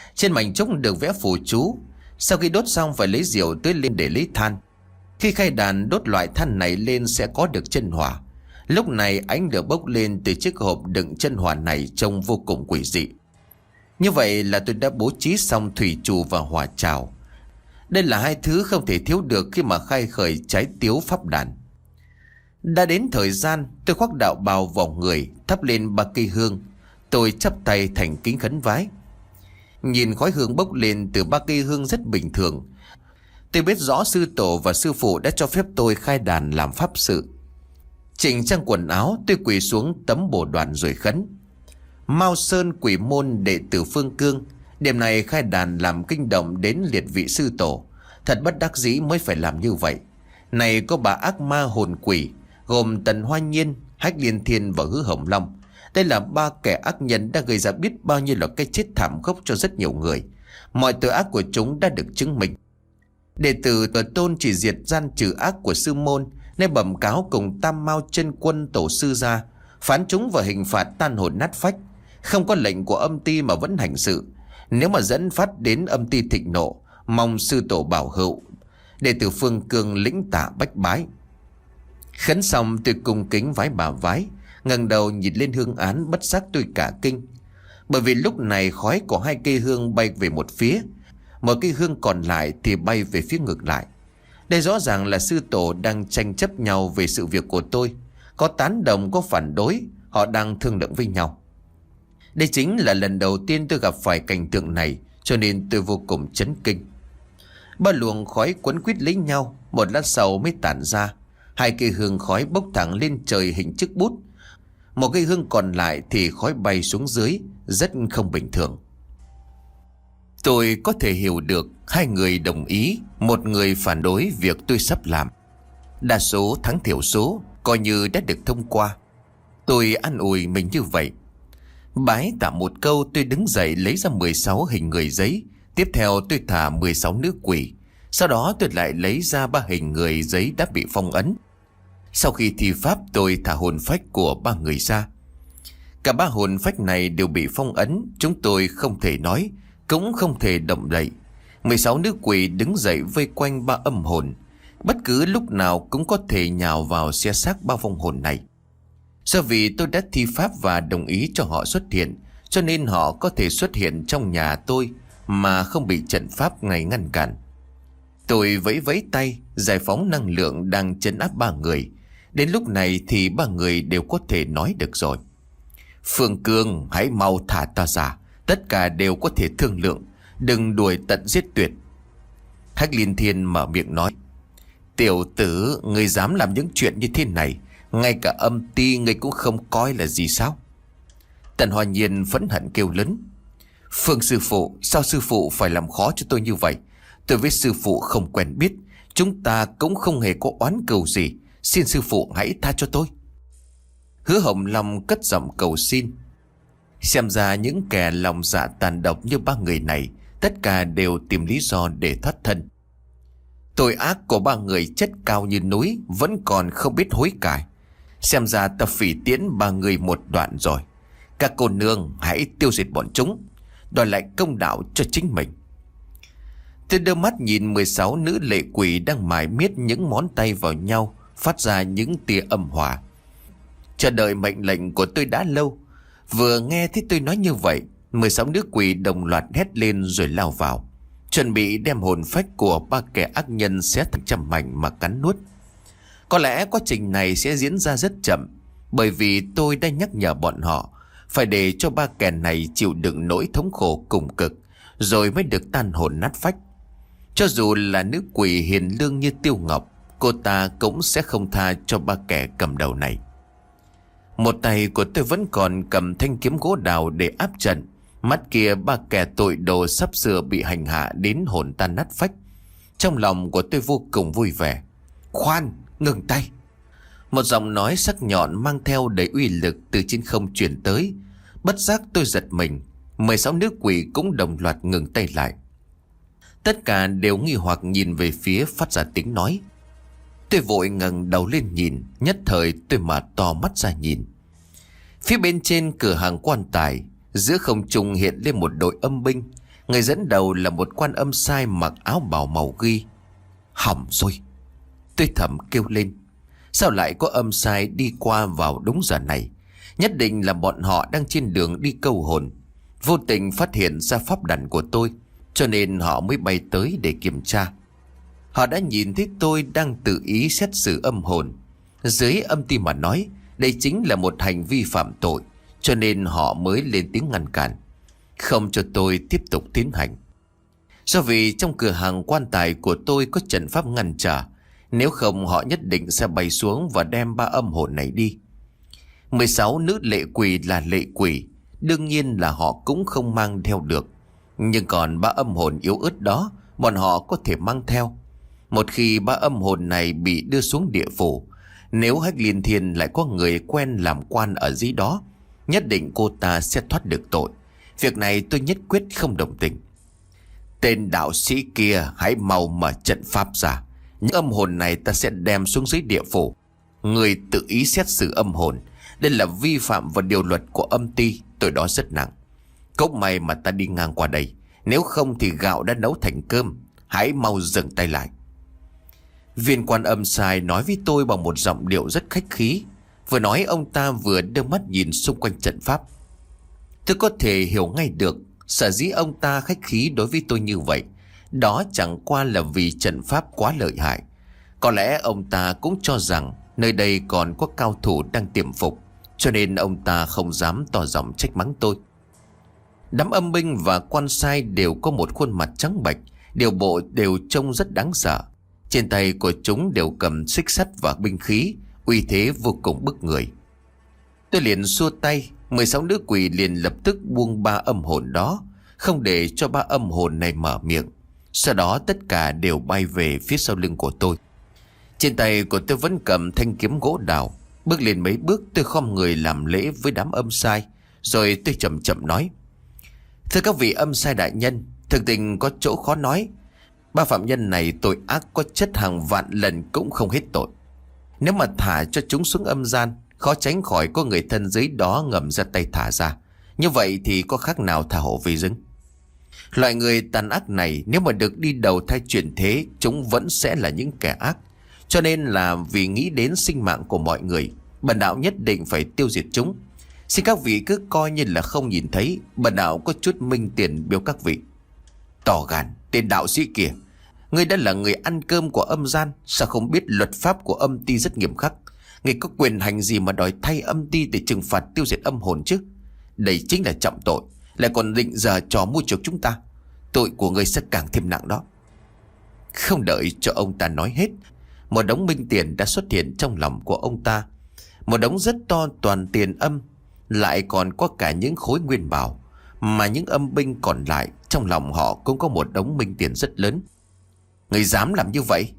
Trên mảnh trúc được vẽ phù chú. Sau khi đốt xong phải lấy rượu tưới lên để lấy than. Khi khai đàn đốt loại than này lên sẽ có được chân hỏa. Lúc này ánh lửa bốc lên từ chiếc hộp đựng chân hỏa này trông vô cùng quỷ dị. Như vậy là tôi đã bố trí xong thủy trụ và hỏa trào. Đây là hai thứ không thể thiếu được khi mà khai khởi trái tiếu pháp đàn. Đã đến thời gian, tôi khoác đạo bào vào người, thắp lên ba cây hương. Tôi chắp tay thành kính khấn vái. Nhìn khói hương bốc lên từ ba cây hương rất bình thường. Tôi biết rõ sư tổ và sư phụ đã cho phép tôi khai đàn làm pháp sự. Chỉnh trang quần áo, tôi quỳ xuống tấm bồ đoàn rồi khấn. Mao Sơn Quỷ Môn đệ tử Phương Cương, đêm này khai đàn làm kinh động đến liệt vị sư tổ. Thật bất đắc dĩ mới phải làm như vậy. Này có bà ác ma hồn quỷ, gồm Tần Hoa Nhiên, Hách Liên Thiên và Hứa Hồng Long. Đây là ba kẻ ác nhân đã gây ra biết bao nhiêu là cái chết thảm khốc cho rất nhiều người. Mọi tội ác của chúng đã được chứng minh. Đệ tử Tổ Tôn chỉ diệt gian trừ ác của sư môn, nên bẩm cáo cùng Tam Mao Chân Quân tổ sư ra, phán chúng vào hình phạt tan hồn nát phách. Không có lệnh của âm ty mà vẫn hành sự. Nếu mà dẫn phát đến âm ty thịnh nộ, mong sư tổ bảo hữu. Đệ tử Phương Cương lĩnh tạ bách bái. Khấn xong tôi cung kính vái bà vái, ngẩng đầu nhìn lên hương án, bất giác tôi cả kinh. Bởi vì lúc này khói của hai cây hương bay về một phía, một cây hương còn lại thì bay về phía ngược lại. Đây rõ ràng là sư tổ đang tranh chấp nhau về sự việc của tôi. Có tán đồng, có phản đối, họ đang thương lượng với nhau. Đây chính là lần đầu tiên tôi gặp phải cảnh tượng này, cho nên tôi vô cùng chấn kinh. Ba luồng khói quấn quýt lấy nhau, một lát sau mới tản ra. Hai cây hương khói bốc thẳng lên trời hình chiếc bút. Một cây hương còn lại thì khói bay xuống dưới, rất không bình thường. Tôi có thể hiểu được hai người đồng ý, một người phản đối việc tôi sắp làm. Đa số thắng thiểu số, coi như đã được thông qua. Tôi an ủi mình như vậy. Bái tạ một câu, tôi đứng dậy lấy ra mười sáu hình người giấy. Tiếp theo tôi thả mười sáu nữ quỷ. Sau đó tôi lại lấy ra ba hình người giấy đã bị phong ấn. Sau khi thi pháp tôi thả hồn phách của ba người ra. Cả ba hồn phách này đều bị phong ấn. Chúng tôi không thể nói, cũng không thể động đậy. mười sáu nữ quỷ đứng dậy vây quanh ba âm hồn. Bất cứ lúc nào cũng có thể nhào vào xé xác ba vong hồn này. Do vì tôi đã thi pháp và đồng ý cho họ xuất hiện, cho nên họ có thể xuất hiện trong nhà tôi mà không bị trận pháp này ngăn cản. Tôi vẫy vẫy tay, giải phóng năng lượng đang trấn áp ba người. Đến lúc này thì ba người đều có thể nói được rồi. Phương Cương, hãy mau thả ta ra. Tất cả đều có thể thương lượng, đừng đuổi tận giết tuyệt. Hách Liên Thiên mở miệng nói. Tiểu tử, ngươi dám làm những chuyện như thế này, ngay cả âm ty ngươi cũng không coi là gì sao? Tần Hoa Nhiên phẫn hận kêu lớn. Phương sư phụ, sao sư phụ phải làm khó cho tôi như vậy? Tôi với sư phụ không quen biết, chúng ta cũng không hề có oán cừu gì. Xin sư phụ hãy tha cho tôi. Hứa Hồng Long cất giọng cầu xin. Xem ra những kẻ lòng dạ tàn độc như ba người này, tất cả đều tìm lý do để thoát thân. Tội ác của ba người chất cao như núi, vẫn còn không biết hối cải. Xem ra ta phỉ tiễn ba người một đoạn rồi. Các cô nương hãy tiêu diệt bọn chúng, đòi lại công đạo cho chính mình. Tôi đưa mắt nhìn mười sáu nữ lệ quỷ đang mải miết những món tay vào nhau, phát ra những tia âm hỏa. Chờ đợi mệnh lệnh của tôi đã lâu. Vừa nghe thấy tôi nói như vậy, mười sáu nữ quỷ đồng loạt hét lên rồi lao vào, chuẩn bị đem hồn phách của ba kẻ ác nhân xé thành trăm mảnh mà cắn nuốt. Có lẽ quá trình này sẽ diễn ra rất chậm, bởi vì tôi đã nhắc nhở bọn họ phải để cho ba kẻ này chịu đựng nỗi thống khổ cùng cực, rồi mới được tan hồn nát phách. Cho dù là nữ quỷ hiền lương như Tiêu Ngọc, cô ta cũng sẽ không tha cho ba kẻ cầm đầu này. Một tay của tôi vẫn còn cầm thanh kiếm gỗ đào để áp trận. Mắt kia ba kẻ tội đồ sắp sửa bị hành hạ đến hồn tan nát phách. Trong lòng của tôi vô cùng vui vẻ. Khoan, ngừng tay. Một giọng nói sắc nhọn mang theo đầy uy lực từ trên không truyền tới. Bất giác tôi giật mình. mười sáu nữ quỷ cũng đồng loạt ngừng tay lại. Tất cả đều nghi hoặc nhìn về phía phát ra tiếng nói. Tôi vội ngẩng đầu lên nhìn, nhất thời tôi mở to mắt ra nhìn. Phía bên trên cửa hàng quan tài, giữa không trung hiện lên một đội âm binh. Người dẫn đầu là một quan âm sai mặc áo bào màu ghi. Hỏng rồi, tôi thầm kêu lên. Sao lại có âm sai đi qua vào đúng giờ này? Nhất định là bọn họ đang trên đường đi câu hồn, vô tình phát hiện ra pháp đàn của tôi, cho nên họ mới bay tới để kiểm tra. Họ đã nhìn thấy tôi đang tự ý xét xử âm hồn. Dưới âm ti mà nói, đây chính là một hành vi phạm tội, cho nên họ mới lên tiếng ngăn cản, không cho tôi tiếp tục tiến hành. Do vì trong cửa hàng quan tài của tôi có trận pháp ngăn trở, nếu không họ nhất định sẽ bay xuống và đem ba âm hồn này đi. mười sáu nữ lệ quỷ là lệ quỷ, đương nhiên là họ cũng không mang theo được. Nhưng còn ba âm hồn yếu ớt đó, bọn họ có thể mang theo. Một khi ba âm hồn này bị đưa xuống địa phủ, nếu Hách Liên Thiên lại có người quen làm quan ở dưới đó, nhất định cô ta sẽ thoát được tội. Việc này tôi nhất quyết không đồng tình. Tên đạo sĩ kia hãy mau mở trận pháp ra. Những âm hồn này ta sẽ đem xuống dưới địa phủ. Người tự ý xét xử âm hồn, đây là vi phạm vào điều luật của âm ty, tội đó rất nặng. Cốc may mà ta đi ngang qua đây, nếu không thì gạo đã nấu thành cơm. Hãy mau dừng tay lại. Viên quan âm sai nói với tôi bằng một giọng điệu rất khách khí. Vừa nói ông ta vừa đưa mắt nhìn xung quanh trận pháp. Tôi có thể hiểu ngay được sở dĩ ông ta khách khí đối với tôi như vậy, đó chẳng qua là vì trận pháp quá lợi hại. Có lẽ ông ta cũng cho rằng nơi đây còn có cao thủ đang tiềm phục, cho nên ông ta không dám tỏ giọng trách mắng tôi. Đám âm binh và quan sai đều có một khuôn mặt trắng bệch, điều bộ đều trông rất đáng sợ. Trên tay của chúng đều cầm xích sắt và binh khí, uy thế vô cùng bức người. Tôi liền xua tay, mười sáu nữ quỷ liền lập tức buông ba âm hồn đó, không để cho ba âm hồn này mở miệng. Sau đó tất cả đều bay về phía sau lưng của tôi. Trên tay của tôi vẫn cầm thanh kiếm gỗ đào. Bước lên mấy bước, tôi khom người làm lễ với đám âm sai, rồi tôi chậm chậm nói: Thưa các vị âm sai đại nhân, thực tình có chỗ khó nói. Ba phạm nhân này tội ác có chất hàng vạn lần cũng không hết tội. Nếu mà thả cho chúng xuống âm gian, khó tránh khỏi có người thân dưới đó ngầm ra tay thả ra. Như vậy thì có khác nào thả hổ về rừng. Loại người tàn ác này nếu mà được đi đầu thai chuyển thế, chúng vẫn sẽ là những kẻ ác. Cho nên là vì nghĩ đến sinh mạng của mọi người, bần đạo nhất định phải tiêu diệt chúng. Xin các vị cứ coi như là không nhìn thấy, bần đạo có chút minh tiền biếu các vị. Tỏ gan, tên đạo sĩ kia, ngươi đã là người ăn cơm của âm gian, sao không biết luật pháp của âm ty rất nghiêm khắc? Ngươi có quyền hành gì mà đòi thay âm ty để trừng phạt tiêu diệt âm hồn chứ? Đây chính là trọng tội, lại còn định giờ trò mua chuộc chúng ta. Tội của ngươi sẽ càng thêm nặng đó. Không đợi cho ông ta nói hết, một đống minh tiền đã xuất hiện trong lòng của ông ta. Một đống rất to toàn tiền âm, lại còn có cả những khối nguyên bảo. Mà những âm binh còn lại, trong lòng họ cũng có một đống minh tiền rất lớn. Người dám làm như vậy?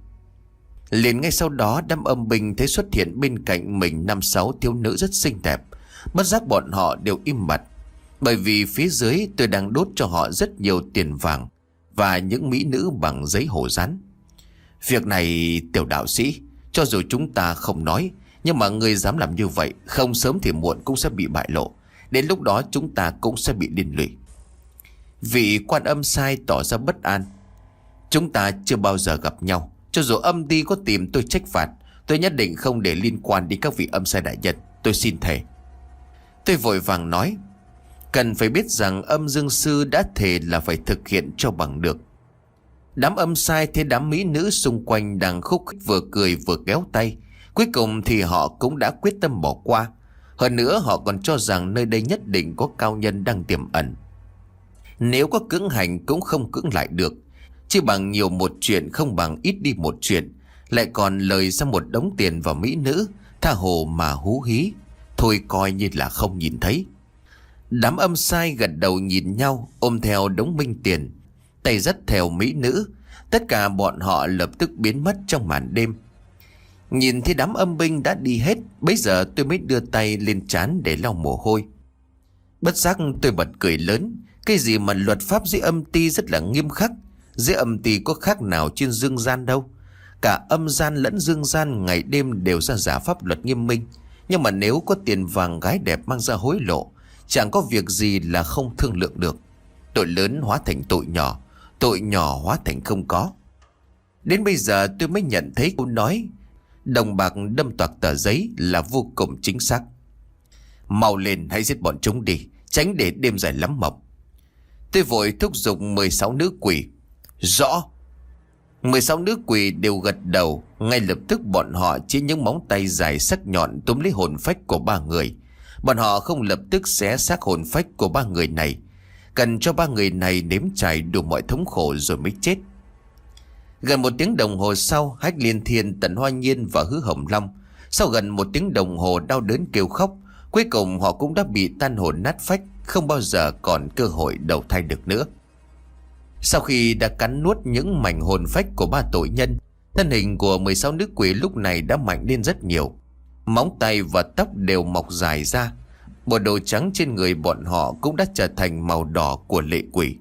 Liền ngay sau đó, đám âm binh thấy xuất hiện bên cạnh mình năm sáu thiếu nữ rất xinh đẹp. Bất giác bọn họ đều im bặt, bởi vì phía dưới tôi đang đốt cho họ rất nhiều tiền vàng và những mỹ nữ bằng giấy hổ rán. Việc này, tiểu đạo sĩ, cho dù chúng ta không nói, nhưng mà người dám làm như vậy, không sớm thì muộn cũng sẽ bị bại lộ. Đến lúc đó chúng ta cũng sẽ bị liên lụy. Vị quan âm sai tỏ ra bất an. Chúng ta chưa bao giờ gặp nhau, cho dù âm ty có tìm tôi trách phạt, tôi nhất định không để liên quan đến các vị âm sai đại nhân. Tôi xin thề. Tôi vội vàng nói: Cần phải biết rằng âm dương sư đã thề là phải thực hiện cho bằng được. Đám âm sai thấy đám mỹ nữ xung quanh đang khúc khích vừa cười vừa kéo tay. Cuối cùng thì họ cũng đã quyết tâm bỏ qua. Hơn nữa họ còn cho rằng nơi đây nhất định có cao nhân đang tiềm ẩn. Nếu có cưỡng hành cũng không cưỡng lại được. Chỉ bằng nhiều một chuyện không bằng ít đi một chuyện. Lại còn lời ra một đống tiền vào mỹ nữ, tha hồ mà hú hí. Thôi coi như là không nhìn thấy. Đám âm sai gật đầu nhìn nhau, ôm theo đống minh tiền, tay dắt theo mỹ nữ. Tất cả bọn họ lập tức biến mất trong màn đêm. Nhìn thấy đám âm binh đã đi hết, bấy giờ tôi mới đưa tay lên trán để lau mồ hôi. Bất giác tôi bật cười lớn. Cái gì mà luật pháp dưới âm ty rất là nghiêm khắc. Dưới âm ty có khác nào trên dương gian đâu. Cả âm gian lẫn dương gian ngày đêm đều ra giả pháp luật nghiêm minh. Nhưng mà nếu có tiền vàng gái đẹp mang ra hối lộ, chẳng có việc gì là không thương lượng được. Tội lớn hóa thành tội nhỏ, tội nhỏ hóa thành không có. Đến bây giờ tôi mới nhận thấy câu nói đồng bạc đâm toạc tờ giấy là vô cùng chính xác. Mau lên, hãy giết bọn chúng đi, tránh để đêm dài lắm mộng. Tôi vội thúc giục mười sáu nữ quỷ. Rõ. mười sáu nữ quỷ đều gật đầu. Ngay lập tức bọn họ chỉ những móng tay dài sắc nhọn túm lấy hồn phách của ba người. Bọn họ không lập tức xé xác hồn phách của ba người này, cần cho ba người này nếm trải đủ mọi thống khổ rồi mới chết. Gần một tiếng đồng hồ sau, Hách Liên Thiên, Tần Hoa Nhiên và Hứa Hồng Long, sau gần một tiếng đồng hồ đau đớn kêu khóc, cuối cùng họ cũng đã bị tan hồn nát phách, không bao giờ còn cơ hội đầu thai được nữa. Sau khi đã cắn nuốt những mảnh hồn phách của ba tội nhân, thân hình của mười sáu nữ quỷ lúc này đã mạnh lên rất nhiều. Móng tay và tóc đều mọc dài ra. Bộ đồ trắng trên người bọn họ cũng đã trở thành màu đỏ của lệ quỷ.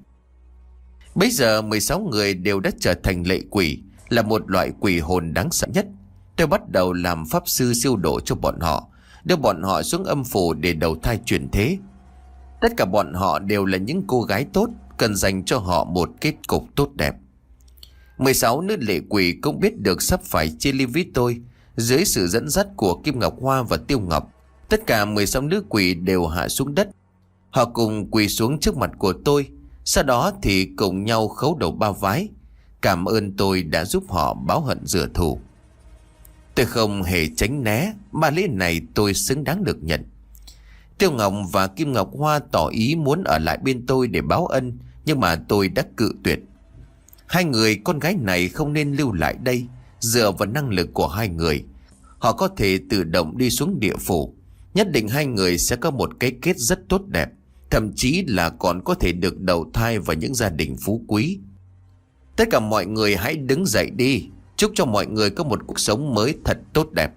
Bây giờ mười sáu người đều đã trở thành lệ quỷ, là một loại quỷ hồn đáng sợ nhất. Tôi bắt đầu làm pháp sư siêu độ cho bọn họ, đưa bọn họ xuống âm phủ để đầu thai chuyển thế. Tất cả bọn họ đều là những cô gái tốt, cần dành cho họ một kết cục tốt đẹp. mười sáu nữ lệ quỷ cũng biết được sắp phải chia ly với tôi. Dưới sự dẫn dắt của Kim Ngọc Hoa và Tiêu Ngọc, tất cả mười sáu nữ quỷ đều hạ xuống đất. Họ cùng quỳ xuống trước mặt của tôi, sau đó thì cùng nhau khấu đầu ba vái, cảm ơn tôi đã giúp họ báo hận rửa thù. Tôi không hề tránh né, mà lễ này tôi xứng đáng được nhận. Tiêu Ngọc và Kim Ngọc Hoa tỏ ý muốn ở lại bên tôi để báo ân, nhưng mà tôi đã cự tuyệt. Hai người con gái này không nên lưu lại đây. Dựa vào năng lực của hai người, họ có thể tự động đi xuống địa phủ. Nhất định hai người sẽ có một cái kết rất tốt đẹp, thậm chí là còn có thể được đầu thai vào những gia đình phú quý. Tất cả mọi người hãy đứng dậy đi, chúc cho mọi người có một cuộc sống mới thật tốt đẹp.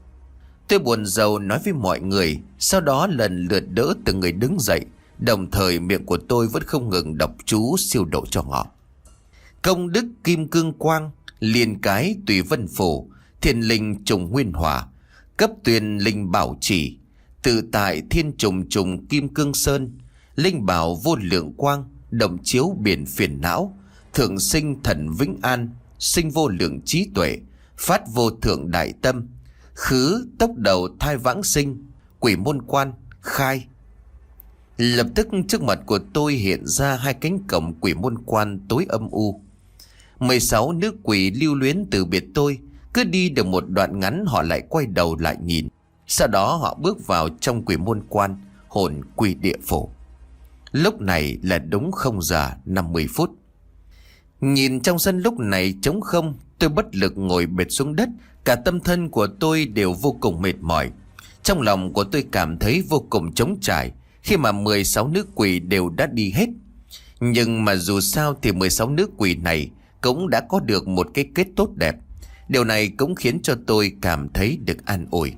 Tôi buồn rầu nói với mọi người, sau đó lần lượt đỡ từng người đứng dậy, đồng thời miệng của tôi vẫn không ngừng đọc chú siêu độ cho họ. Công đức kim cương quang, liên cái tùy vân phủ, thiên linh trùng nguyên hỏa, cấp tuyền linh bảo chỉ, tự tại thiên trùng trùng kim cương sơn, linh bảo vô lượng quang, động chiếu biển phiền não, thượng sinh thần vĩnh an, sinh vô lượng trí tuệ, phát vô thượng đại tâm, khứ tốc đầu thai vãng sinh, quỷ môn quan khai. Lập tức trước mặt của tôi hiện ra hai cánh cổng quỷ môn quan tối âm u. mười sáu nữ quỷ lưu luyến từ biệt tôi. Cứ đi được một đoạn ngắn họ lại quay đầu lại nhìn. Sau đó họ bước vào trong quỷ môn quan, hồn quy địa phủ. Lúc này là đúng không giờ năm mươi phút. Nhìn trong sân lúc này trống không, tôi bất lực ngồi bệt xuống đất. Cả tâm thân của tôi đều vô cùng mệt mỏi. Trong lòng của tôi cảm thấy vô cùng trống trải khi mà mười sáu nữ quỷ đều đã đi hết. Nhưng mà dù sao thì mười sáu nữ quỷ này cũng đã có được một cái kết tốt đẹp. Điều này cũng khiến cho tôi cảm thấy được an ủi.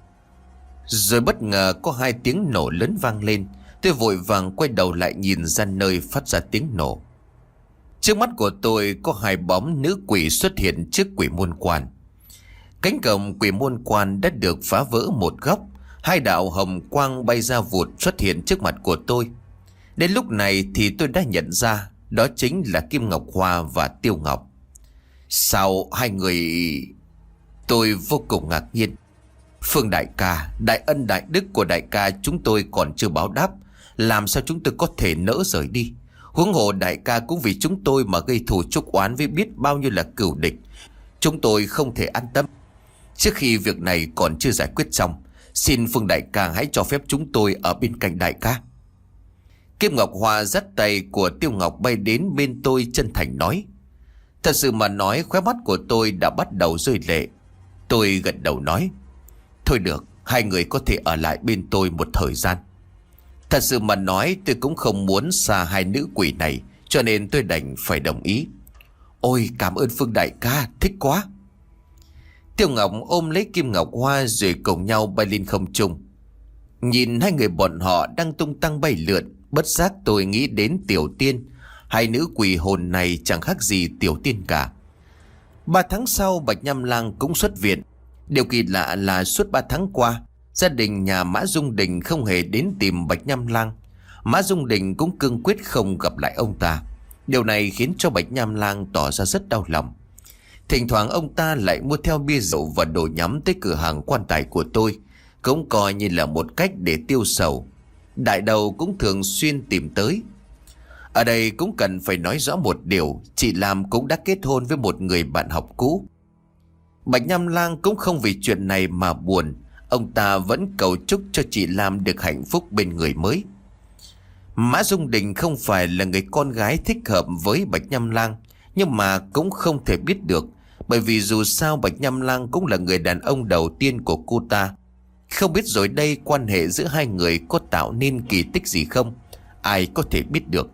Rồi bất ngờ có hai tiếng nổ lớn vang lên. Tôi vội vàng quay đầu lại nhìn ra nơi phát ra tiếng nổ. Trước mắt của tôi có hai bóng nữ quỷ xuất hiện trước quỷ môn quan. Cánh cổng quỷ môn quan đã được phá vỡ một góc. Hai đạo hồng quang bay ra vụt xuất hiện trước mặt của tôi. Đến lúc này thì tôi đã nhận ra đó chính là Kim Ngọc Hoa và Tiêu Ngọc. Sao hai người... Tôi vô cùng ngạc nhiên. Phương đại ca, đại ân đại đức của đại ca chúng tôi còn chưa báo đáp, làm sao chúng tôi có thể nỡ rời đi? Huống hồ đại ca cũng vì chúng tôi mà gây thù chuốc oán với biết bao nhiêu là cừu địch. Chúng tôi không thể an tâm. Trước khi việc này còn chưa giải quyết xong, xin Phương đại ca hãy cho phép chúng tôi ở bên cạnh đại ca. Kim Ngọc Hoa dắt tay của Tiêu Ngọc bay đến bên tôi chân thành nói. Thật sự mà nói, khóe mắt của tôi đã bắt đầu rơi lệ. Tôi gật đầu nói, thôi được, hai người có thể ở lại bên tôi một thời gian. Thật sự mà nói, tôi cũng không muốn xa hai nữ quỷ này, cho nên tôi đành phải đồng ý. Ôi cảm ơn Phương đại ca, thích quá. Tiêu Ngọc ôm lấy Kim Ngọc Hoa rồi cùng nhau bay lên không trung. Nhìn hai người bọn họ đang tung tăng bay lượn, bất giác tôi nghĩ đến Tiểu Tiên. Hai nữ quỷ hồn này chẳng khác gì Tiểu Tiên cả. Ba tháng sau Bạch Nham Lang cũng xuất viện. Điều kỳ lạ là suốt ba tháng qua, gia đình nhà Mã Dung Đình không hề đến tìm Bạch Nham Lang. Mã Dung Đình cũng cương quyết không gặp lại ông ta. Điều này khiến cho Bạch Nham Lang tỏ ra rất đau lòng. Thỉnh thoảng ông ta lại mua theo bia rượu và đồ nhắm tới cửa hàng quan tài của tôi, cũng coi như là một cách để tiêu sầu. Đại đầu cũng thường xuyên tìm tới. Ở đây cũng cần phải nói rõ một điều, chị Lam cũng đã kết hôn với một người bạn học cũ. Bạch Nham Lang cũng không vì chuyện này mà buồn. Ông ta vẫn cầu chúc cho chị Lam được hạnh phúc bên người mới. Mã Dung Đình không phải là người con gái thích hợp với Bạch Nham Lang, nhưng mà cũng không thể biết được, bởi vì dù sao Bạch Nham Lang cũng là người đàn ông đầu tiên của cô ta. Không biết rồi đây quan hệ giữa hai người có tạo nên kỳ tích gì không, ai có thể biết được.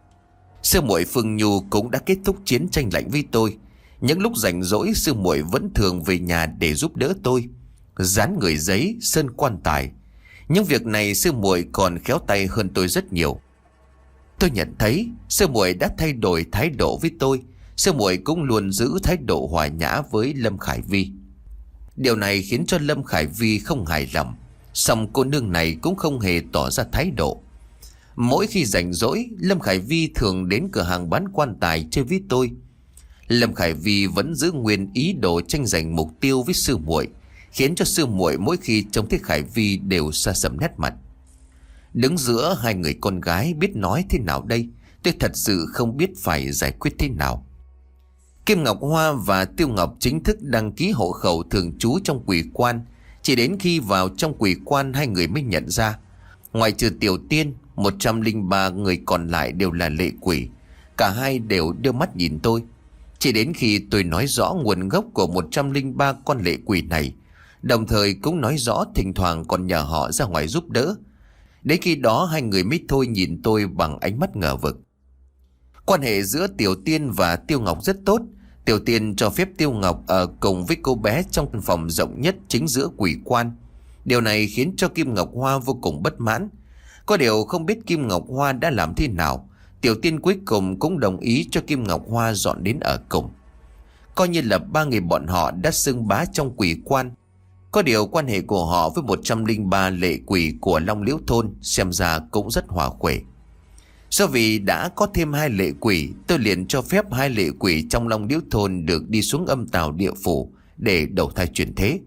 Sư muội Phương Nhu cũng đã kết thúc chiến tranh lạnh với tôi. Những lúc rảnh rỗi, sư muội vẫn thường về nhà để giúp đỡ tôi dán người giấy, sơn quan tài. Những việc này sư muội còn khéo tay hơn tôi rất nhiều. Tôi nhận thấy sư muội đã thay đổi thái độ với tôi. Sư muội cũng luôn giữ thái độ hòa nhã với Lâm Khải Vi. Điều này khiến cho Lâm Khải Vi không hài lòng. Song cô nương này cũng không hề tỏ ra thái độ. Mỗi khi rảnh rỗi, Lâm Khải Vi thường đến cửa hàng bán quan tài chơi với tôi. Lâm Khải Vi vẫn giữ nguyên ý đồ tranh giành mục tiêu với sư muội, khiến cho sư muội mỗi khi trông thấy Khải Vi đều xa sầm nét mặt. Đứng giữa hai người con gái biết nói thế nào đây, tôi thật sự không biết phải giải quyết thế nào. Kim Ngọc Hoa và Tiêu Ngọc chính thức đăng ký hộ khẩu thường trú trong quỷ quan. Chỉ đến khi vào trong quỷ quan hai người mới nhận ra, ngoài trừ Tiểu Tiên, một trăm linh ba người còn lại đều là lệ quỷ. Cả hai đều đưa mắt nhìn tôi. Chỉ đến khi tôi nói rõ nguồn gốc của một trăm linh ba con lệ quỷ này, đồng thời cũng nói rõ thỉnh thoảng còn nhờ họ ra ngoài giúp đỡ, đến khi đó hai người mới thôi nhìn tôi bằng ánh mắt ngờ vực. Quan hệ giữa Tiểu Tiên và Tiêu Ngọc rất tốt. Tiểu Tiên cho phép Tiêu Ngọc ở cùng với cô bé trong căn phòng rộng nhất chính giữa quỷ quan. Điều này khiến cho Kim Ngọc Hoa vô cùng bất mãn. Có điều không biết Kim Ngọc Hoa đã làm thế nào, Tiểu Tiên cuối cùng cũng đồng ý cho Kim Ngọc Hoa dọn đến ở cùng. Coi như là ba người bọn họ đã xưng bá trong quỷ quan. Có điều quan hệ của họ với một trăm linh ba lệ quỷ của Long Liễu Thôn xem ra cũng rất hòa quể. Do vì đã có thêm hai lệ quỷ, tôi liền cho phép hai lệ quỷ trong Long Liễu Thôn được đi xuống âm tào địa phủ để đầu thai chuyển thế.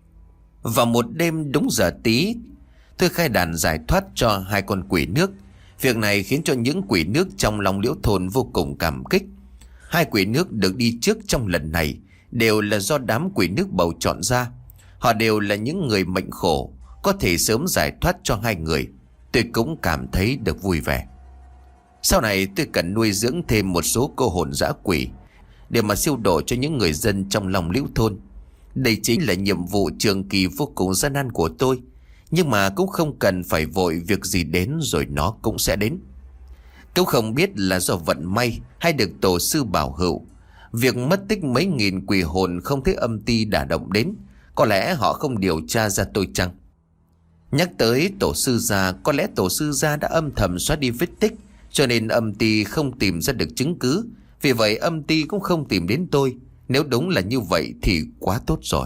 Vào một đêm đúng giờ tí, tôi khai đàn giải thoát cho hai con quỷ nước. Việc này khiến cho những quỷ nước trong Long Liễu Thôn vô cùng cảm kích. Hai quỷ nước được đi trước trong lần này đều là do đám quỷ nước bầu chọn ra. Họ đều là những người mệnh khổ, có thể sớm giải thoát cho hai người. Tôi cũng cảm thấy được vui vẻ. Sau này tôi cần nuôi dưỡng thêm một số cô hồn dã quỷ để mà siêu độ cho những người dân trong Long Liễu Thôn. Đây chính là nhiệm vụ trường kỳ vô cùng gian nan của tôi. Nhưng mà cũng không cần phải vội, việc gì đến rồi nó cũng sẽ đến. Cũng không biết là do vận may hay được tổ sư bảo hữu, việc mất tích mấy nghìn quỷ hồn không thấy âm ty đả động đến. Có lẽ họ không điều tra ra tôi chăng? Nhắc tới tổ sư gia, có lẽ tổ sư gia đã âm thầm xóa đi vết tích, cho nên âm ty không tìm ra được chứng cứ. Vì vậy âm ty cũng không tìm đến tôi. Nếu đúng là như vậy thì quá tốt rồi.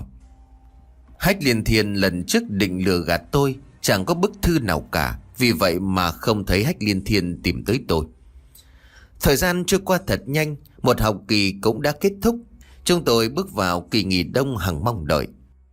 Hách Liên Thiên lần trước định lừa gạt tôi, chẳng có bức thư nào cả, vì vậy mà không thấy Hách Liên Thiên tìm tới tôi. Thời gian trôi qua thật nhanh, một học kỳ cũng đã kết thúc. Chúng tôi bước vào kỳ nghỉ đông hằng mong đợi.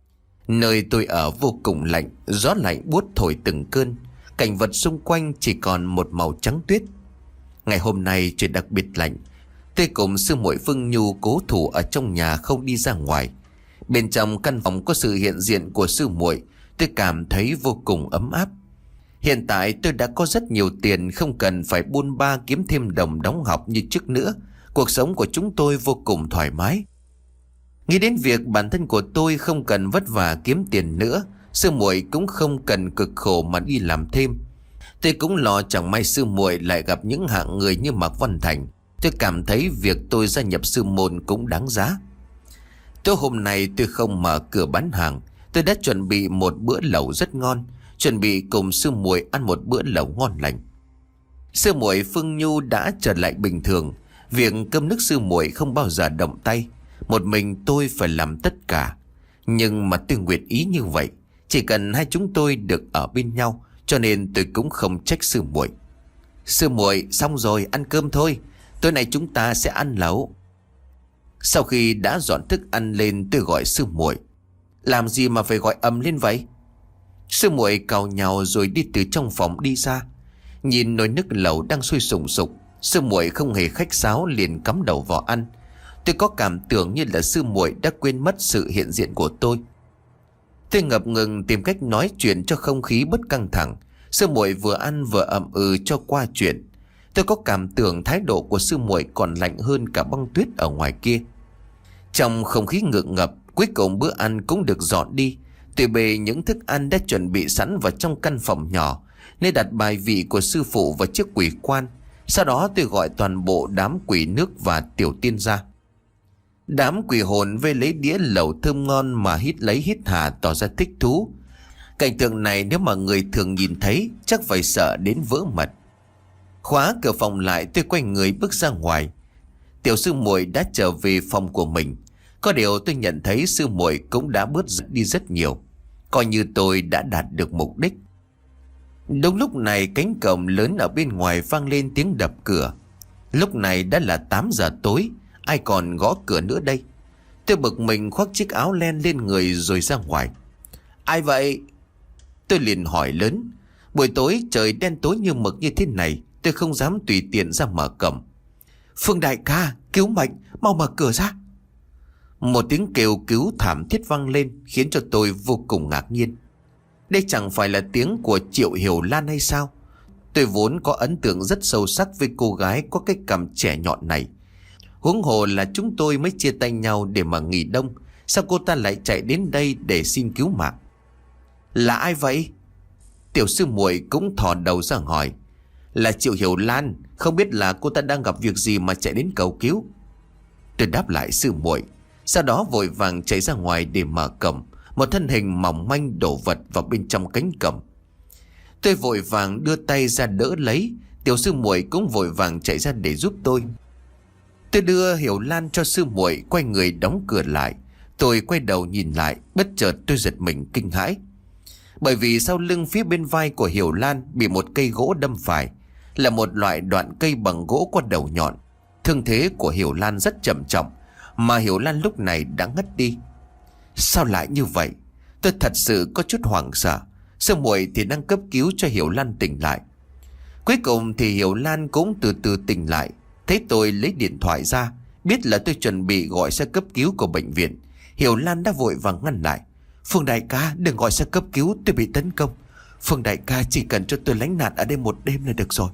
Nơi tôi ở vô cùng lạnh, gió lạnh buốt thổi từng cơn. Cảnh vật xung quanh chỉ còn một màu trắng tuyết. Ngày hôm nay trời đặc biệt lạnh. Tôi cùng sư muội Phương Nhu cố thủ ở trong nhà không đi ra ngoài. Bên trong căn phòng có sự hiện diện của sư muội, tôi cảm thấy vô cùng ấm áp. Hiện tại tôi đã có rất nhiều tiền, không cần phải buôn ba kiếm thêm đồng đóng học như trước nữa. Cuộc sống của chúng tôi vô cùng thoải mái. Nghĩ đến việc bản thân của tôi không cần vất vả kiếm tiền nữa, sư muội cũng không cần cực khổ mà đi làm thêm. Tôi cũng lo chẳng may sư muội lại gặp những hạng người như Mạc Văn Thành. Tôi cảm thấy việc tôi gia nhập sư môn cũng đáng giá. Tối hôm nay tôi không mở cửa bán hàng. Tôi đã chuẩn bị một bữa lẩu rất ngon, chuẩn bị cùng sư muội ăn một bữa lẩu ngon lành. Sư muội Phương Nhu đã trở lại bình thường. Việc cơm nước sư muội không bao giờ động tay, một mình tôi phải làm tất cả. Nhưng mà tôi nguyện ý như vậy, chỉ cần hai chúng tôi được ở bên nhau, cho nên tôi cũng không trách sư muội. Sư muội, xong rồi, ăn cơm thôi. Tối nay chúng ta sẽ ăn lẩu. Sau khi đã dọn thức ăn lên, tôi gọi sư muội. Làm gì mà phải gọi ầm lên vậy? Sư muội càu nhàu rồi đi từ trong phòng đi ra. Nhìn nồi nước lẩu đang sôi sùng sục, sư muội không hề khách sáo liền cắm đầu vào ăn. Tôi có cảm tưởng như là sư muội đã quên mất sự hiện diện của tôi. Tôi ngập ngừng tìm cách nói chuyện cho không khí bớt căng thẳng. Sư muội vừa ăn vừa ậm ừ cho qua chuyện. Tôi có cảm tưởng thái độ của sư muội còn lạnh hơn cả băng tuyết ở ngoài kia. Trong không khí ngượng ngập, cuối cùng bữa ăn cũng được dọn đi. Tôi bê những thức ăn đã chuẩn bị sẵn vào trong căn phòng nhỏ, nơi đặt bài vị của sư phụ và chiếc quỷ quan. Sau đó tôi gọi toàn bộ đám quỷ nước và tiểu tiên ra. Đám quỷ hồn về lấy đĩa lẩu thơm ngon mà hít lấy hít hà tỏ ra thích thú. Cảnh tượng này nếu mà người thường nhìn thấy chắc phải sợ đến vỡ mật. Khóa cửa phòng lại, tôi quay người bước ra ngoài. Tiểu sư muội đã trở về phòng của mình. Có điều tôi nhận thấy sư muội cũng đã bớt đi rất nhiều, coi như tôi đã đạt được mục đích. Đúng lúc này cánh cổng lớn ở bên ngoài vang lên tiếng đập cửa. Lúc này đã là tám giờ tối, ai còn gõ cửa nữa đây? Tôi bực mình khoác chiếc áo len lên người rồi ra ngoài. Ai vậy? Tôi liền hỏi lớn. Buổi tối trời đen tối như mực như thế này, tôi không dám tùy tiện ra mở cổng. Phương đại ca, cứu mệnh, mau mở cửa ra. Một tiếng kêu cứu thảm thiết vang lên khiến cho tôi vô cùng ngạc nhiên. Đây chẳng phải là tiếng của Triệu Hiểu Lan hay sao? Tôi vốn có ấn tượng rất sâu sắc với cô gái có cái cằm trẻ nhọn này. Huống hồ là chúng tôi mới chia tay nhau để mà nghỉ đông, sao cô ta lại chạy đến đây để xin cứu mạng? Là ai vậy? Tiểu sư muội cũng thò đầu ra hỏi. Là Triệu Hiểu Lan, không biết là cô ta đang gặp việc gì mà chạy đến cầu cứu. Tôi đáp lại sư muội, sau đó vội vàng chạy ra ngoài để mở cổng. Một thân hình mỏng manh đổ vật vào bên trong cánh cổng. Tôi vội vàng đưa tay ra đỡ lấy. Tiểu sư muội cũng vội vàng chạy ra để giúp tôi. Tôi đưa Hiểu Lan cho sư muội, quay người đóng cửa lại. Tôi quay đầu nhìn lại, bất chợt tôi giật mình kinh hãi. Bởi vì sau lưng phía bên vai của Hiểu Lan bị một cây gỗ đâm phải, là một loại đoạn cây bằng gỗ có đầu nhọn. Thương thế của Hiểu Lan rất trầm trọng, mà Hiểu Lan lúc này đã ngất đi. Sao lại như vậy? Tôi thật sự có chút hoảng sợ. Sư muội thì đang cấp cứu cho Hiểu Lan tỉnh lại. Cuối cùng thì Hiểu Lan cũng từ từ tỉnh lại. Thấy tôi lấy điện thoại ra, biết là tôi chuẩn bị gọi xe cấp cứu của bệnh viện, Hiểu Lan đã vội vàng ngăn lại. Phương đại ca, đừng gọi xe cấp cứu, tôi bị tấn công. Phương đại ca chỉ cần cho tôi lánh nạn ở đây một đêm là được rồi.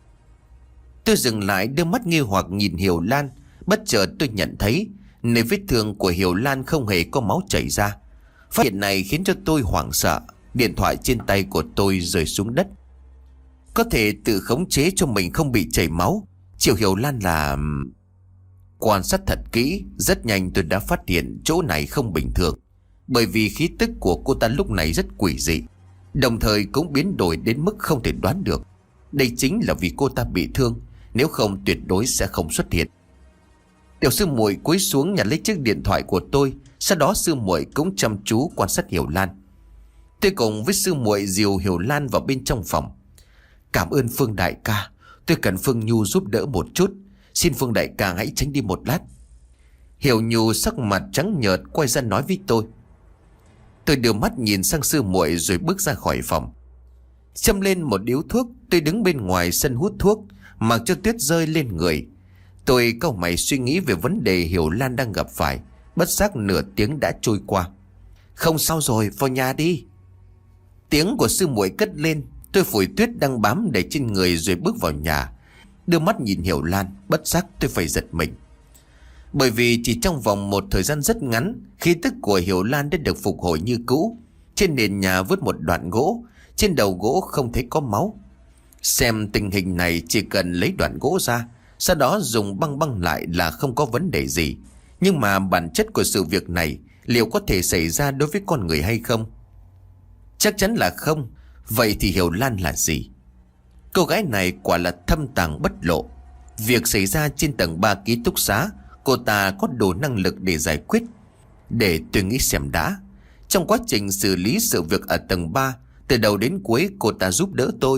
Tôi dừng lại, đưa mắt nghi hoặc nhìn Hiểu Lan. Bất chợt tôi nhận thấy nơi vết thương của Hiểu Lan không hề có máu chảy ra. Phát hiện này khiến cho tôi hoảng sợ. Điện thoại trên tay của tôi rơi xuống đất. Có thể tự khống chế cho mình không bị chảy máu. Triệu Hiểu Lan là... Quan sát thật kỹ, rất nhanh tôi đã phát hiện chỗ này không bình thường. Bởi vì khí tức của cô ta lúc này rất quỷ dị, đồng thời cũng biến đổi đến mức không thể đoán được. Đây chính là vì cô ta bị thương, nếu không tuyệt đối sẽ không xuất hiện. Tiểu sư muội cúi xuống nhặt lấy chiếc điện thoại của tôi. Sau đó sư muội cũng chăm chú quan sát Hiểu Lan. Tôi cùng với sư muội dìu Hiểu Lan vào bên trong phòng. Cảm ơn Phương đại ca, tôi cần Phương Nhu giúp đỡ một chút. Xin Phương đại ca hãy tránh đi một lát. Hiểu Nhu sắc mặt trắng nhợt quay ra nói với tôi. Tôi đưa mắt nhìn sang sư muội rồi bước ra khỏi phòng. Châm lên một điếu thuốc, tôi đứng bên ngoài sân hút thuốc, mặc cho tuyết rơi lên người. Tôi cau mày suy nghĩ về vấn đề Hiểu Lan đang gặp phải. Bất giác nửa tiếng đã trôi qua. Không sao rồi, vào nhà đi. Tiếng của sư muội cất lên. Tôi phủi tuyết đang bám đầy trên người rồi bước vào nhà. Đưa mắt nhìn Hiểu Lan, bất giác tôi phải giật mình. Bởi vì chỉ trong vòng một thời gian rất ngắn, khí tức của Hiểu Lan đã được phục hồi như cũ. Trên nền nhà vứt một đoạn gỗ, trên đầu gỗ không thấy có máu. Xem tình hình này chỉ cần lấy đoạn gỗ ra, sau đó dùng băng băng lại là không có vấn đề gì. Nhưng mà bản chất của sự việc này liệu có thể xảy ra đối với con người hay không? Chắc chắn là không. Vậy thì Hiểu Lan là gì? Cô gái này quả là thâm tàng bất lộ. Việc xảy ra trên tầng ba ký túc xá, cô ta có đủ năng lực để giải quyết. Để tôi nghĩ xem đã. Trong quá trình xử lý sự việc ở tầng ba, từ đầu đến cuối cô ta giúp đỡ tôi.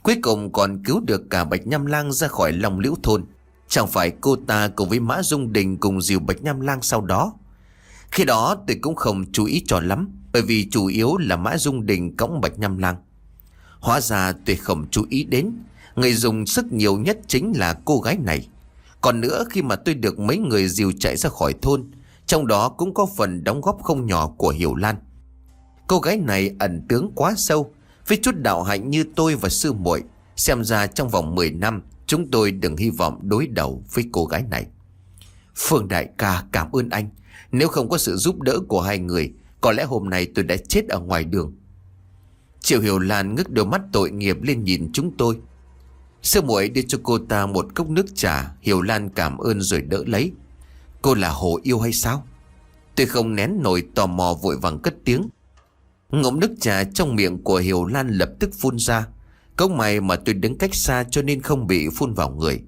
Cuối cùng còn cứu được cả Bạch Nham Lang ra khỏi Long Liễu thôn. Chẳng phải cô ta cùng với Mã Dung Đình cùng dìu Bạch Nham Lang sau đó? Khi đó tôi cũng không chú ý cho lắm, bởi vì chủ yếu là Mã Dung Đình cõng Bạch Nham Lang. Hóa ra tôi không chú ý đến, người dùng sức nhiều nhất chính là cô gái này. Còn nữa, khi mà tôi được mấy người dìu chạy ra khỏi thôn, trong đó cũng có phần đóng góp không nhỏ của Hiểu Lan. Cô gái này ẩn tướng quá sâu, với chút đạo hạnh như tôi và sư muội, xem ra trong vòng mười năm chúng tôi đừng hy vọng đối đầu với cô gái này. Phương đại ca, cảm ơn anh. Nếu không có sự giúp đỡ của hai người, có lẽ hôm nay tôi đã chết ở ngoài đường. Triệu Hiểu Lan ngước đôi mắt tội nghiệp lên nhìn chúng tôi. Sư muội đưa cho cô ta một cốc nước trà. Hiểu Lan cảm ơn rồi đỡ lấy. Cô là Hồ Yêu hay sao? Tôi không nén nổi tò mò, vội vàng cất tiếng. Ngụm nước trà trong miệng của Hiểu Lan lập tức phun ra. Cũng may mà tôi đứng cách xa cho nên không bị phun vào người.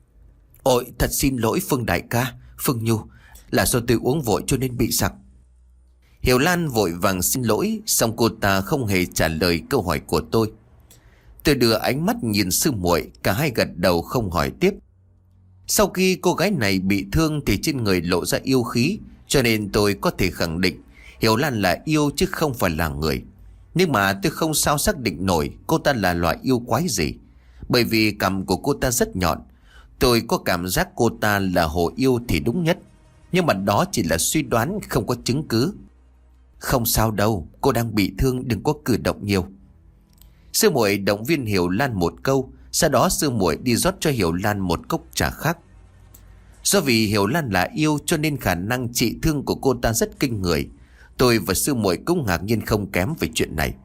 Ôi, thật xin lỗi Phương đại ca, Phương Nhu, là do tôi uống vội cho nên bị sặc. Hiểu Lan vội vàng xin lỗi, xong cô ta không hề trả lời câu hỏi của tôi. Tôi đưa ánh mắt nhìn sư muội, cả hai gật đầu không hỏi tiếp. Sau khi cô gái này bị thương thì trên người lộ ra yêu khí, cho nên tôi có thể khẳng định Hiểu Lan là yêu chứ không phải là người. Nhưng mà tôi không sao xác định nổi cô ta là loại yêu quái gì, bởi vì cằm của cô ta rất nhọn. Tôi có cảm giác cô ta là hồ yêu thì đúng nhất, nhưng mà đó chỉ là suy đoán, không có chứng cứ. Không sao đâu, cô đang bị thương, đừng có cử động nhiều. Sư muội động viên Hiểu Lan một câu, sau đó sư muội đi rót cho Hiểu Lan một cốc trà khác. Do vì Hiểu Lan là yêu cho nên khả năng trị thương của cô ta rất kinh người. Tôi và sư muội cũng ngạc nhiên không kém về chuyện này.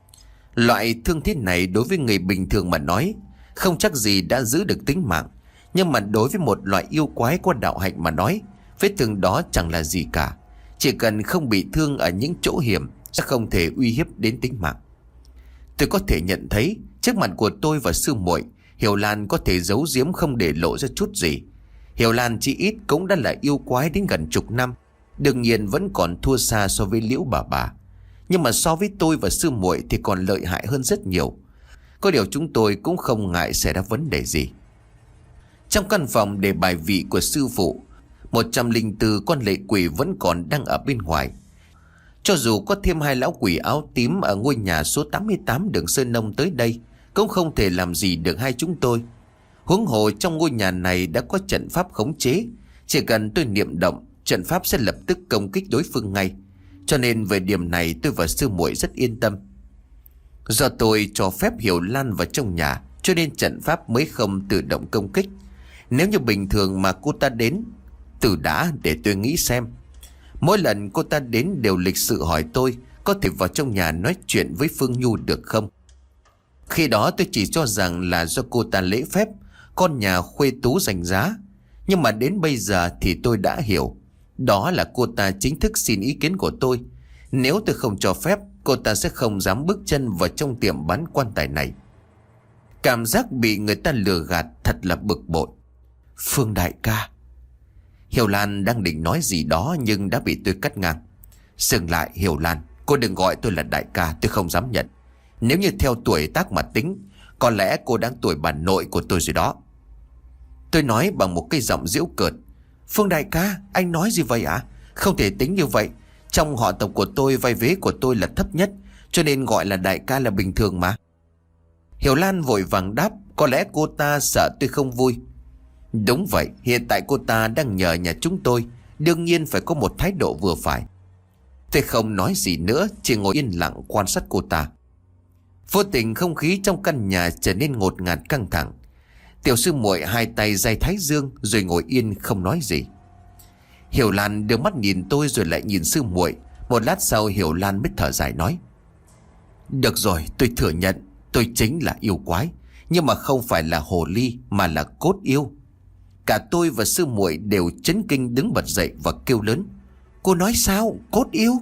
Loại thương thế này đối với người bình thường mà nói không chắc gì đã giữ được tính mạng, nhưng mà đối với một loại yêu quái có đạo hạnh mà nói, vết thương đó chẳng là gì cả. Chỉ cần không bị thương ở những chỗ hiểm sẽ không thể uy hiếp đến tính mạng. Tôi có thể nhận thấy trước mặt của tôi và sư muội, Hiểu Lan có thể giấu giếm không để lộ ra chút gì. Hiểu Lan chỉ ít cũng đã là yêu quái đến gần chục năm, đương nhiên vẫn còn thua xa so với Liễu bà bà. Nhưng mà so với tôi và sư muội thì còn lợi hại hơn rất nhiều. Có điều chúng tôi cũng không ngại xảy ra vấn đề gì. Trong căn phòng để bài vị của sư phụ, một trăm linh bốn con lệ quỷ vẫn còn đang ở bên ngoài. Cho dù có thêm hai lão quỷ áo tím ở ngôi nhà số tám mươi tám đường Sơn Nông tới đây, cũng không thể làm gì được hai chúng tôi. Huống hồ trong ngôi nhà này đã có trận pháp khống chế, chỉ cần tôi niệm động, trận pháp sẽ lập tức công kích đối phương ngay. Cho nên về điểm này tôi và sư muội rất yên tâm. Do tôi cho phép Hiểu Lan vào trong nhà, cho nên trận pháp mới không tự động công kích. Nếu như bình thường mà cô ta đến, từ đã để tôi nghĩ xem. Mỗi lần cô ta đến đều lịch sự hỏi tôi có thể vào trong nhà nói chuyện với Phương Nhu được không. Khi đó tôi chỉ cho rằng là do cô ta lễ phép, con nhà khuê tú danh giá. Nhưng mà đến bây giờ thì tôi đã hiểu, đó là cô ta chính thức xin ý kiến của tôi. Nếu tôi không cho phép, cô ta sẽ không dám bước chân vào trong tiệm bán quan tài này. Cảm giác bị người ta lừa gạt thật là bực bội. Phương đại ca. Hiểu Lan đang định nói gì đó nhưng đã bị tôi cắt ngang. Dừng lại Hiểu Lan, cô đừng gọi tôi là đại ca, tôi không dám nhận. Nếu như theo tuổi tác mà tính, có lẽ cô đang tuổi bà nội của tôi rồi đó. Tôi nói bằng một cái giọng giễu cợt. Phương đại ca, anh nói gì vậy ạ? À? Không thể tính như vậy. Trong họ tộc của tôi, vai vế của tôi là thấp nhất, cho nên gọi là đại ca là bình thường mà. Hiểu Lan vội vàng đáp, có lẽ cô ta sợ tôi không vui. Đúng vậy, hiện tại cô ta đang nhờ nhà chúng tôi, đương nhiên phải có một thái độ vừa phải. Tôi không nói gì nữa, chỉ ngồi yên lặng quan sát cô ta. Vô tình không khí trong căn nhà trở nên ngột ngạt căng thẳng. Tiểu sư muội hai tay giày thái dương rồi ngồi yên không nói gì. Hiểu Lan đưa mắt nhìn tôi rồi lại nhìn sư muội. Một lát sau Hiểu Lan mới thở dài nói: Được rồi, tôi thừa nhận tôi chính là yêu quái, nhưng mà không phải là hồ ly mà là cốt yêu. Cả tôi và sư muội đều chấn kinh đứng bật dậy và kêu lớn: Cô nói sao? Cốt yêu?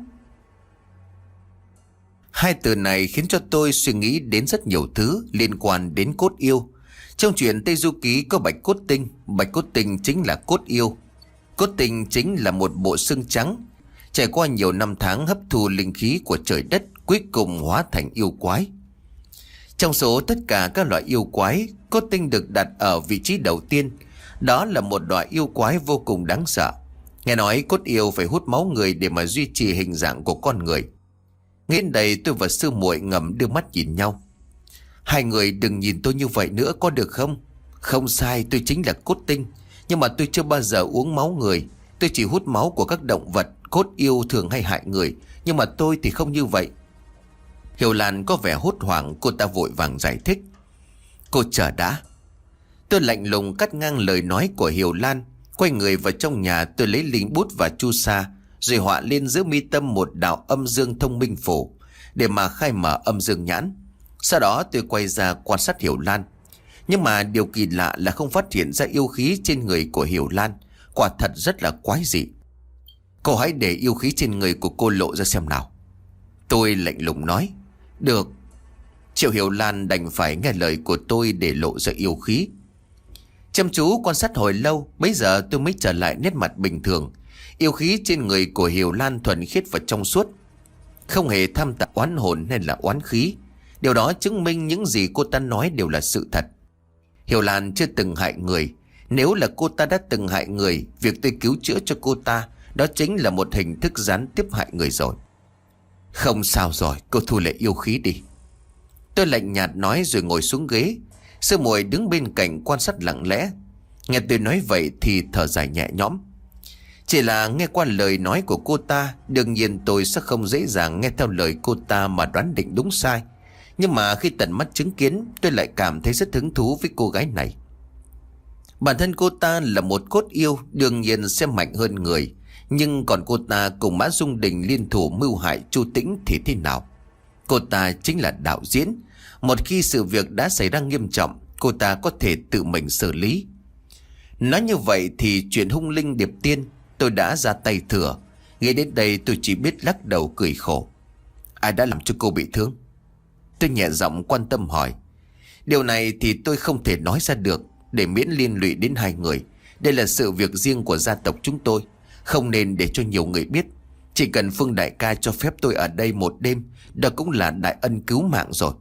Hai từ này khiến cho tôi suy nghĩ đến rất nhiều thứ liên quan đến cốt yêu. Trong truyện Tây Du Ký có bạch cốt tinh, bạch cốt tinh chính là cốt yêu. Cốt tinh chính là một bộ xương trắng, trải qua nhiều năm tháng hấp thu linh khí của trời đất, cuối cùng hóa thành yêu quái. Trong số tất cả các loại yêu quái, cốt tinh được đặt ở vị trí đầu tiên. Đó là một loại yêu quái vô cùng đáng sợ. Nghe nói cốt yêu phải hút máu người để mà duy trì hình dạng của con người. Nghe đến đây tôi và sư muội ngầm đưa mắt nhìn nhau. Hai người đừng nhìn tôi như vậy nữa có được không? Không sai, tôi chính là cốt tinh. Nhưng mà tôi chưa bao giờ uống máu người. Tôi chỉ hút máu của các động vật. Cốt yêu thường hay hại người, nhưng mà tôi thì không như vậy. Hiểu Lan có vẻ hốt hoảng, cô ta vội vàng giải thích. Cô chờ đã. Tôi lạnh lùng cắt ngang lời nói của Hiểu Lan. Quay người vào trong nhà, tôi lấy linh bút và chu sa, rồi họa lên giữa mi tâm một đạo âm dương thông minh phổ để mà khai mở âm dương nhãn. Sau đó tôi quay ra quan sát Hiểu Lan. Nhưng mà điều kỳ lạ là không phát hiện ra yêu khí trên người của Hiểu Lan. Quả thật rất là quái dị. Cô hãy để yêu khí trên người của cô lộ ra xem nào. Tôi lạnh lùng nói. Được. Triệu Hiểu Lan đành phải nghe lời của tôi để lộ ra yêu khí. Chăm chú quan sát hồi lâu, bấy giờ tôi mới trở lại nét mặt bình thường. Yêu khí trên người của Hiểu Lan thuần khiết và trong suốt, không hề tham tạp oán hồn hay là oán khí. Điều đó chứng minh những gì cô ta nói đều là sự thật. Hiểu Lan chưa từng hại người. Nếu là cô ta đã từng hại người, việc tôi cứu chữa cho cô ta, đó chính là một hình thức gián tiếp hại người rồi. Không sao rồi, cô thu lại yêu khí đi. Tôi lạnh nhạt nói rồi ngồi xuống ghế. Sư muội đứng bên cạnh quan sát lặng lẽ. Nghe tôi nói vậy thì thở dài nhẹ nhõm. Chỉ là nghe qua lời nói của cô ta, đương nhiên tôi sẽ không dễ dàng nghe theo lời cô ta mà đoán định đúng sai. Nhưng mà khi tận mắt chứng kiến, tôi lại cảm thấy rất hứng thú với cô gái này. Bản thân cô ta là một cốt yêu, đương nhiên sẽ mạnh hơn người. Nhưng còn cô ta cùng Mã Dung Đình liên thủ mưu hại Chu Tĩnh thì thế nào? Cô ta chính là đạo diễn. Một khi sự việc đã xảy ra nghiêm trọng, cô ta có thể tự mình xử lý. Nói như vậy thì chuyện hung linh điệp tiên tôi đã ra tay thừa. Nghĩ đến đây tôi chỉ biết lắc đầu cười khổ. Ai đã làm cho cô bị thương? Tôi nhẹ giọng quan tâm hỏi. Điều này thì tôi không thể nói ra được, để miễn liên lụy đến hai người. Đây là sự việc riêng của gia tộc chúng tôi, không nên để cho nhiều người biết. Chỉ cần Phương đại ca cho phép tôi ở đây một đêm, đó cũng là đại ân cứu mạng rồi.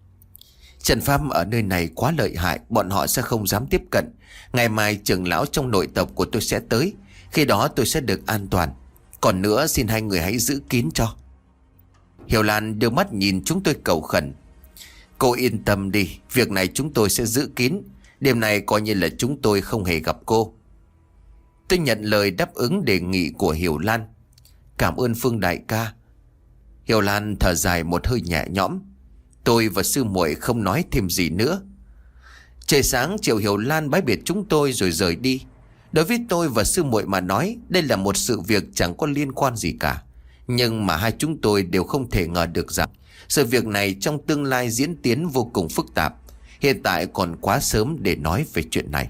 Trần pháp ở nơi này quá lợi hại, bọn họ sẽ không dám tiếp cận. Ngày mai trưởng lão trong nội tộc của tôi sẽ tới, khi đó tôi sẽ được an toàn. Còn nữa xin hai người hãy giữ kín cho. Hiểu Lan đưa mắt nhìn chúng tôi cầu khẩn. Cô yên tâm đi, việc này chúng tôi sẽ giữ kín. Đêm này coi như là chúng tôi không hề gặp cô. Tôi nhận lời đáp ứng đề nghị của Hiểu Lan. Cảm ơn Phương đại ca. Hiểu Lan thở dài một hơi nhẹ nhõm. Tôi và sư muội không nói thêm gì nữa. Trời sáng chiều Hiểu Lan bái biệt chúng tôi rồi rời đi. Đối với tôi và sư muội mà nói, đây là một sự việc chẳng có liên quan gì cả. Nhưng mà hai chúng tôi đều không thể ngờ được rằng sự việc này trong tương lai diễn tiến vô cùng phức tạp. Hiện tại còn quá sớm để nói về chuyện này.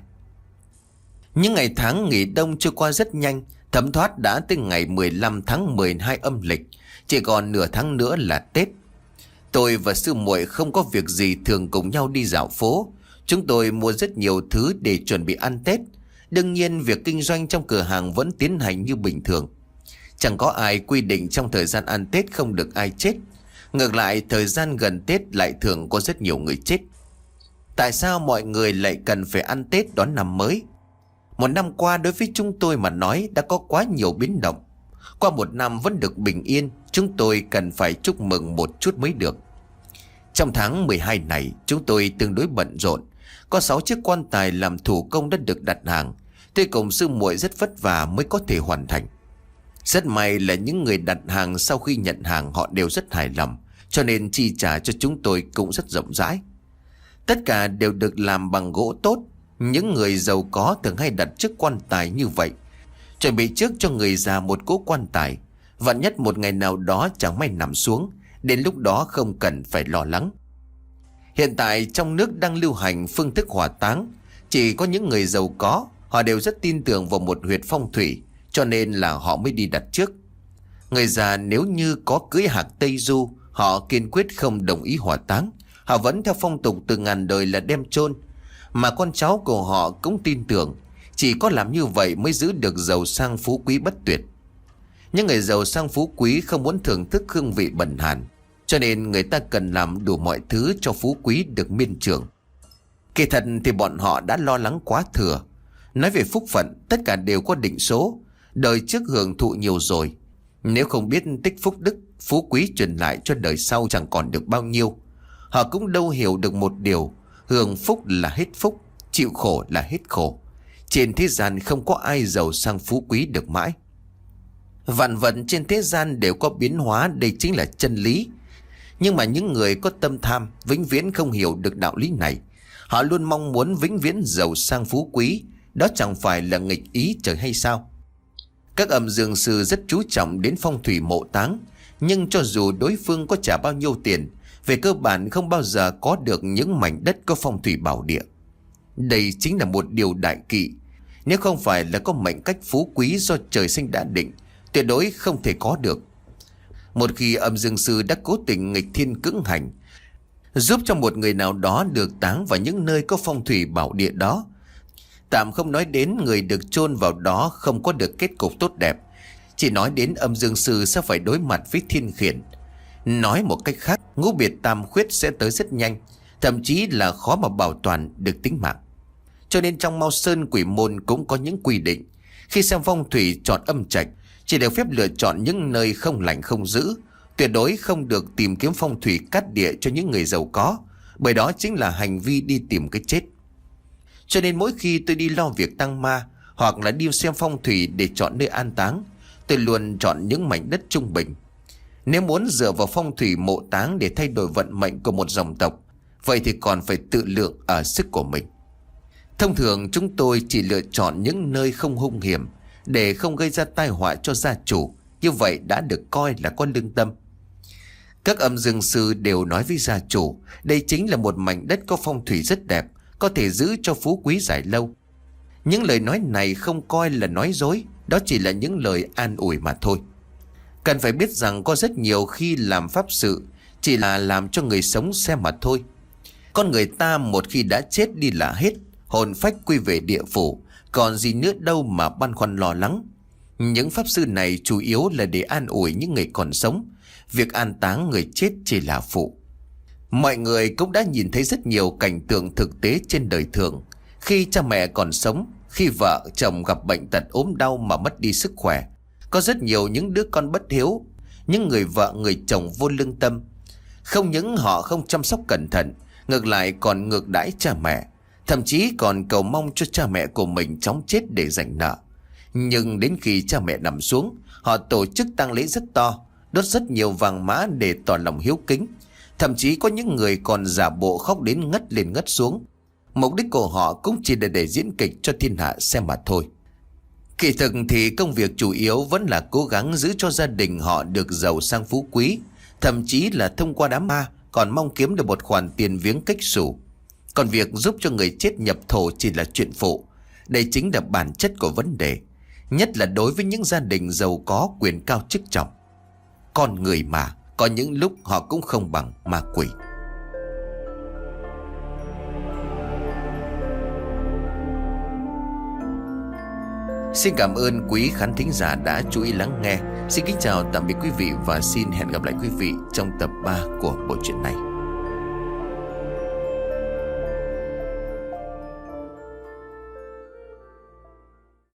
Những ngày tháng nghỉ đông trôi qua rất nhanh. Thấm thoát đã tới ngày mười lăm tháng mười hai âm lịch. Chỉ còn nửa tháng nữa là Tết. Tôi và sư muội không có việc gì thường cùng nhau đi dạo phố. Chúng tôi mua rất nhiều thứ để chuẩn bị ăn Tết. Đương nhiên việc kinh doanh trong cửa hàng vẫn tiến hành như bình thường. Chẳng có ai quy định trong thời gian ăn Tết không được ai chết. Ngược lại thời gian gần Tết lại thường có rất nhiều người chết. Tại sao mọi người lại cần phải ăn Tết đón năm mới? Một năm qua đối với chúng tôi mà nói đã có quá nhiều biến động. Qua một năm vẫn được bình yên, chúng tôi cần phải chúc mừng một chút mới được. Trong tháng mười hai này chúng tôi tương đối bận rộn. Có sáu chiếc quan tài làm thủ công đã được đặt hàng. Tôi cùng sư muội rất vất vả mới có thể hoàn thành. Rất may là những người đặt hàng sau khi nhận hàng họ đều rất hài lòng, cho nên chi trả cho chúng tôi cũng rất rộng rãi. Tất cả đều được làm bằng gỗ tốt. Những người giàu có thường hay đặt chiếc quan tài như vậy, chuẩn bị trước cho người già một cỗ quan tài. Vạn nhất một ngày nào đó chẳng may nằm xuống, đến lúc đó không cần phải lo lắng. Hiện tại trong nước đang lưu hành phương thức hỏa táng. Chỉ có những người giàu có, họ đều rất tin tưởng vào một huyệt phong thủy, cho nên là họ mới đi đặt trước. Người già nếu như có cưới hạc Tây Du, họ kiên quyết không đồng ý hỏa táng. Họ vẫn theo phong tục từ ngàn đời là đem chôn. Mà con cháu của họ cũng tin tưởng, chỉ có làm như vậy mới giữ được giàu sang phú quý bất tuyệt. Những người giàu sang phú quý không muốn thưởng thức hương vị bần hàn. Cho nên người ta cần làm đủ mọi thứ cho phú quý được miên trường. Kỳ thật thì bọn họ đã lo lắng quá thừa. Nói về phúc phận, tất cả đều có định số. Đời trước hưởng thụ nhiều rồi, nếu không biết tích phúc đức, phú quý truyền lại cho đời sau chẳng còn được bao nhiêu. Họ cũng đâu hiểu được một điều: hưởng phúc là hết phúc, chịu khổ là hết khổ. Trên thế gian không có ai giàu sang phú quý được mãi. Vạn vật trên thế gian đều có biến hóa, đây chính là chân lý. Nhưng mà những người có tâm tham vĩnh viễn không hiểu được đạo lý này. Họ luôn mong muốn vĩnh viễn giàu sang phú quý. Đó chẳng phải là nghịch ý trời hay sao? Các âm dương sư rất chú trọng đến phong thủy mộ táng. Nhưng cho dù đối phương có trả bao nhiêu tiền, về cơ bản không bao giờ có được những mảnh đất có phong thủy bảo địa. Đây chính là một điều đại kỵ. Nếu không phải là có mệnh cách phú quý do trời sinh đã định, tuyệt đối không thể có được. Một khi âm dương sư đã cố tình nghịch thiên cưỡng hành, giúp cho một người nào đó được táng vào những nơi có phong thủy bảo địa đó, tạm không nói đến người được chôn vào đó không có được kết cục tốt đẹp, chỉ nói đến âm dương sư sẽ phải đối mặt với thiên khiển. Nói một cách khác, ngũ biệt tam khuyết sẽ tới rất nhanh, thậm chí là khó mà bảo toàn được tính mạng. Cho nên trong Mao Sơn Quỷ Môn cũng có những quy định. Khi xem phong thủy chọn âm trạch, chỉ được phép lựa chọn những nơi không lành không dữ. Tuyệt đối không được tìm kiếm phong thủy cát địa cho những người giàu có, bởi đó chính là hành vi đi tìm cái chết. Cho nên mỗi khi tôi đi lo việc tăng ma, hoặc là đi xem phong thủy để chọn nơi an táng, tôi luôn chọn những mảnh đất trung bình. Nếu muốn dựa vào phong thủy mộ táng để thay đổi vận mệnh của một dòng tộc, vậy thì còn phải tự lượng ở sức của mình. Thông thường chúng tôi chỉ lựa chọn những nơi không hung hiểm, để không gây ra tai họa cho gia chủ. Như vậy đã được coi là có lương tâm. Các âm dương sư đều nói với gia chủ, đây chính là một mảnh đất có phong thủy rất đẹp, có thể giữ cho phú quý dài lâu. Những lời nói này không coi là nói dối, đó chỉ là những lời an ủi mà thôi. Cần phải biết rằng có rất nhiều khi làm pháp sự chỉ là làm cho người sống xem mà thôi. Con người ta một khi đã chết đi là hết, hồn phách quy về địa phủ, còn gì nữa đâu mà băn khoăn lo lắng. Những pháp sư này chủ yếu là để an ủi những người còn sống. Việc an táng người chết chỉ là phụ. Mọi người cũng đã nhìn thấy rất nhiều cảnh tượng thực tế trên đời thường. Khi cha mẹ còn sống, khi vợ chồng gặp bệnh tật ốm đau mà mất đi sức khỏe, có rất nhiều những đứa con bất hiếu, những người vợ người chồng vô lương tâm. Không những họ không chăm sóc cẩn thận, ngược lại còn ngược đãi cha mẹ, thậm chí còn cầu mong cho cha mẹ của mình chóng chết để dành nợ. Nhưng đến khi cha mẹ nằm xuống, họ tổ chức tang lễ rất to, đốt rất nhiều vàng mã để tỏ lòng hiếu kính. Thậm chí có những người còn giả bộ khóc đến ngất lên ngất xuống. Mục đích của họ cũng chỉ là để diễn kịch cho thiên hạ xem mà thôi. Kỳ thực thì công việc chủ yếu vẫn là cố gắng giữ cho gia đình họ được giàu sang phú quý. Thậm chí là thông qua đám ma còn mong kiếm được một khoản tiền viếng cách xù. Còn việc giúp cho người chết nhập thổ chỉ là chuyện phụ. Đây chính là bản chất của vấn đề, nhất là đối với những gia đình giàu có quyền cao chức trọng. Con người mà, có những lúc họ cũng không bằng ma quỷ. Xin cảm ơn quý khán thính giả đã chú ý lắng nghe. Xin kính chào tạm biệt quý vị và xin hẹn gặp lại quý vị trong tập ba của bộ truyện này.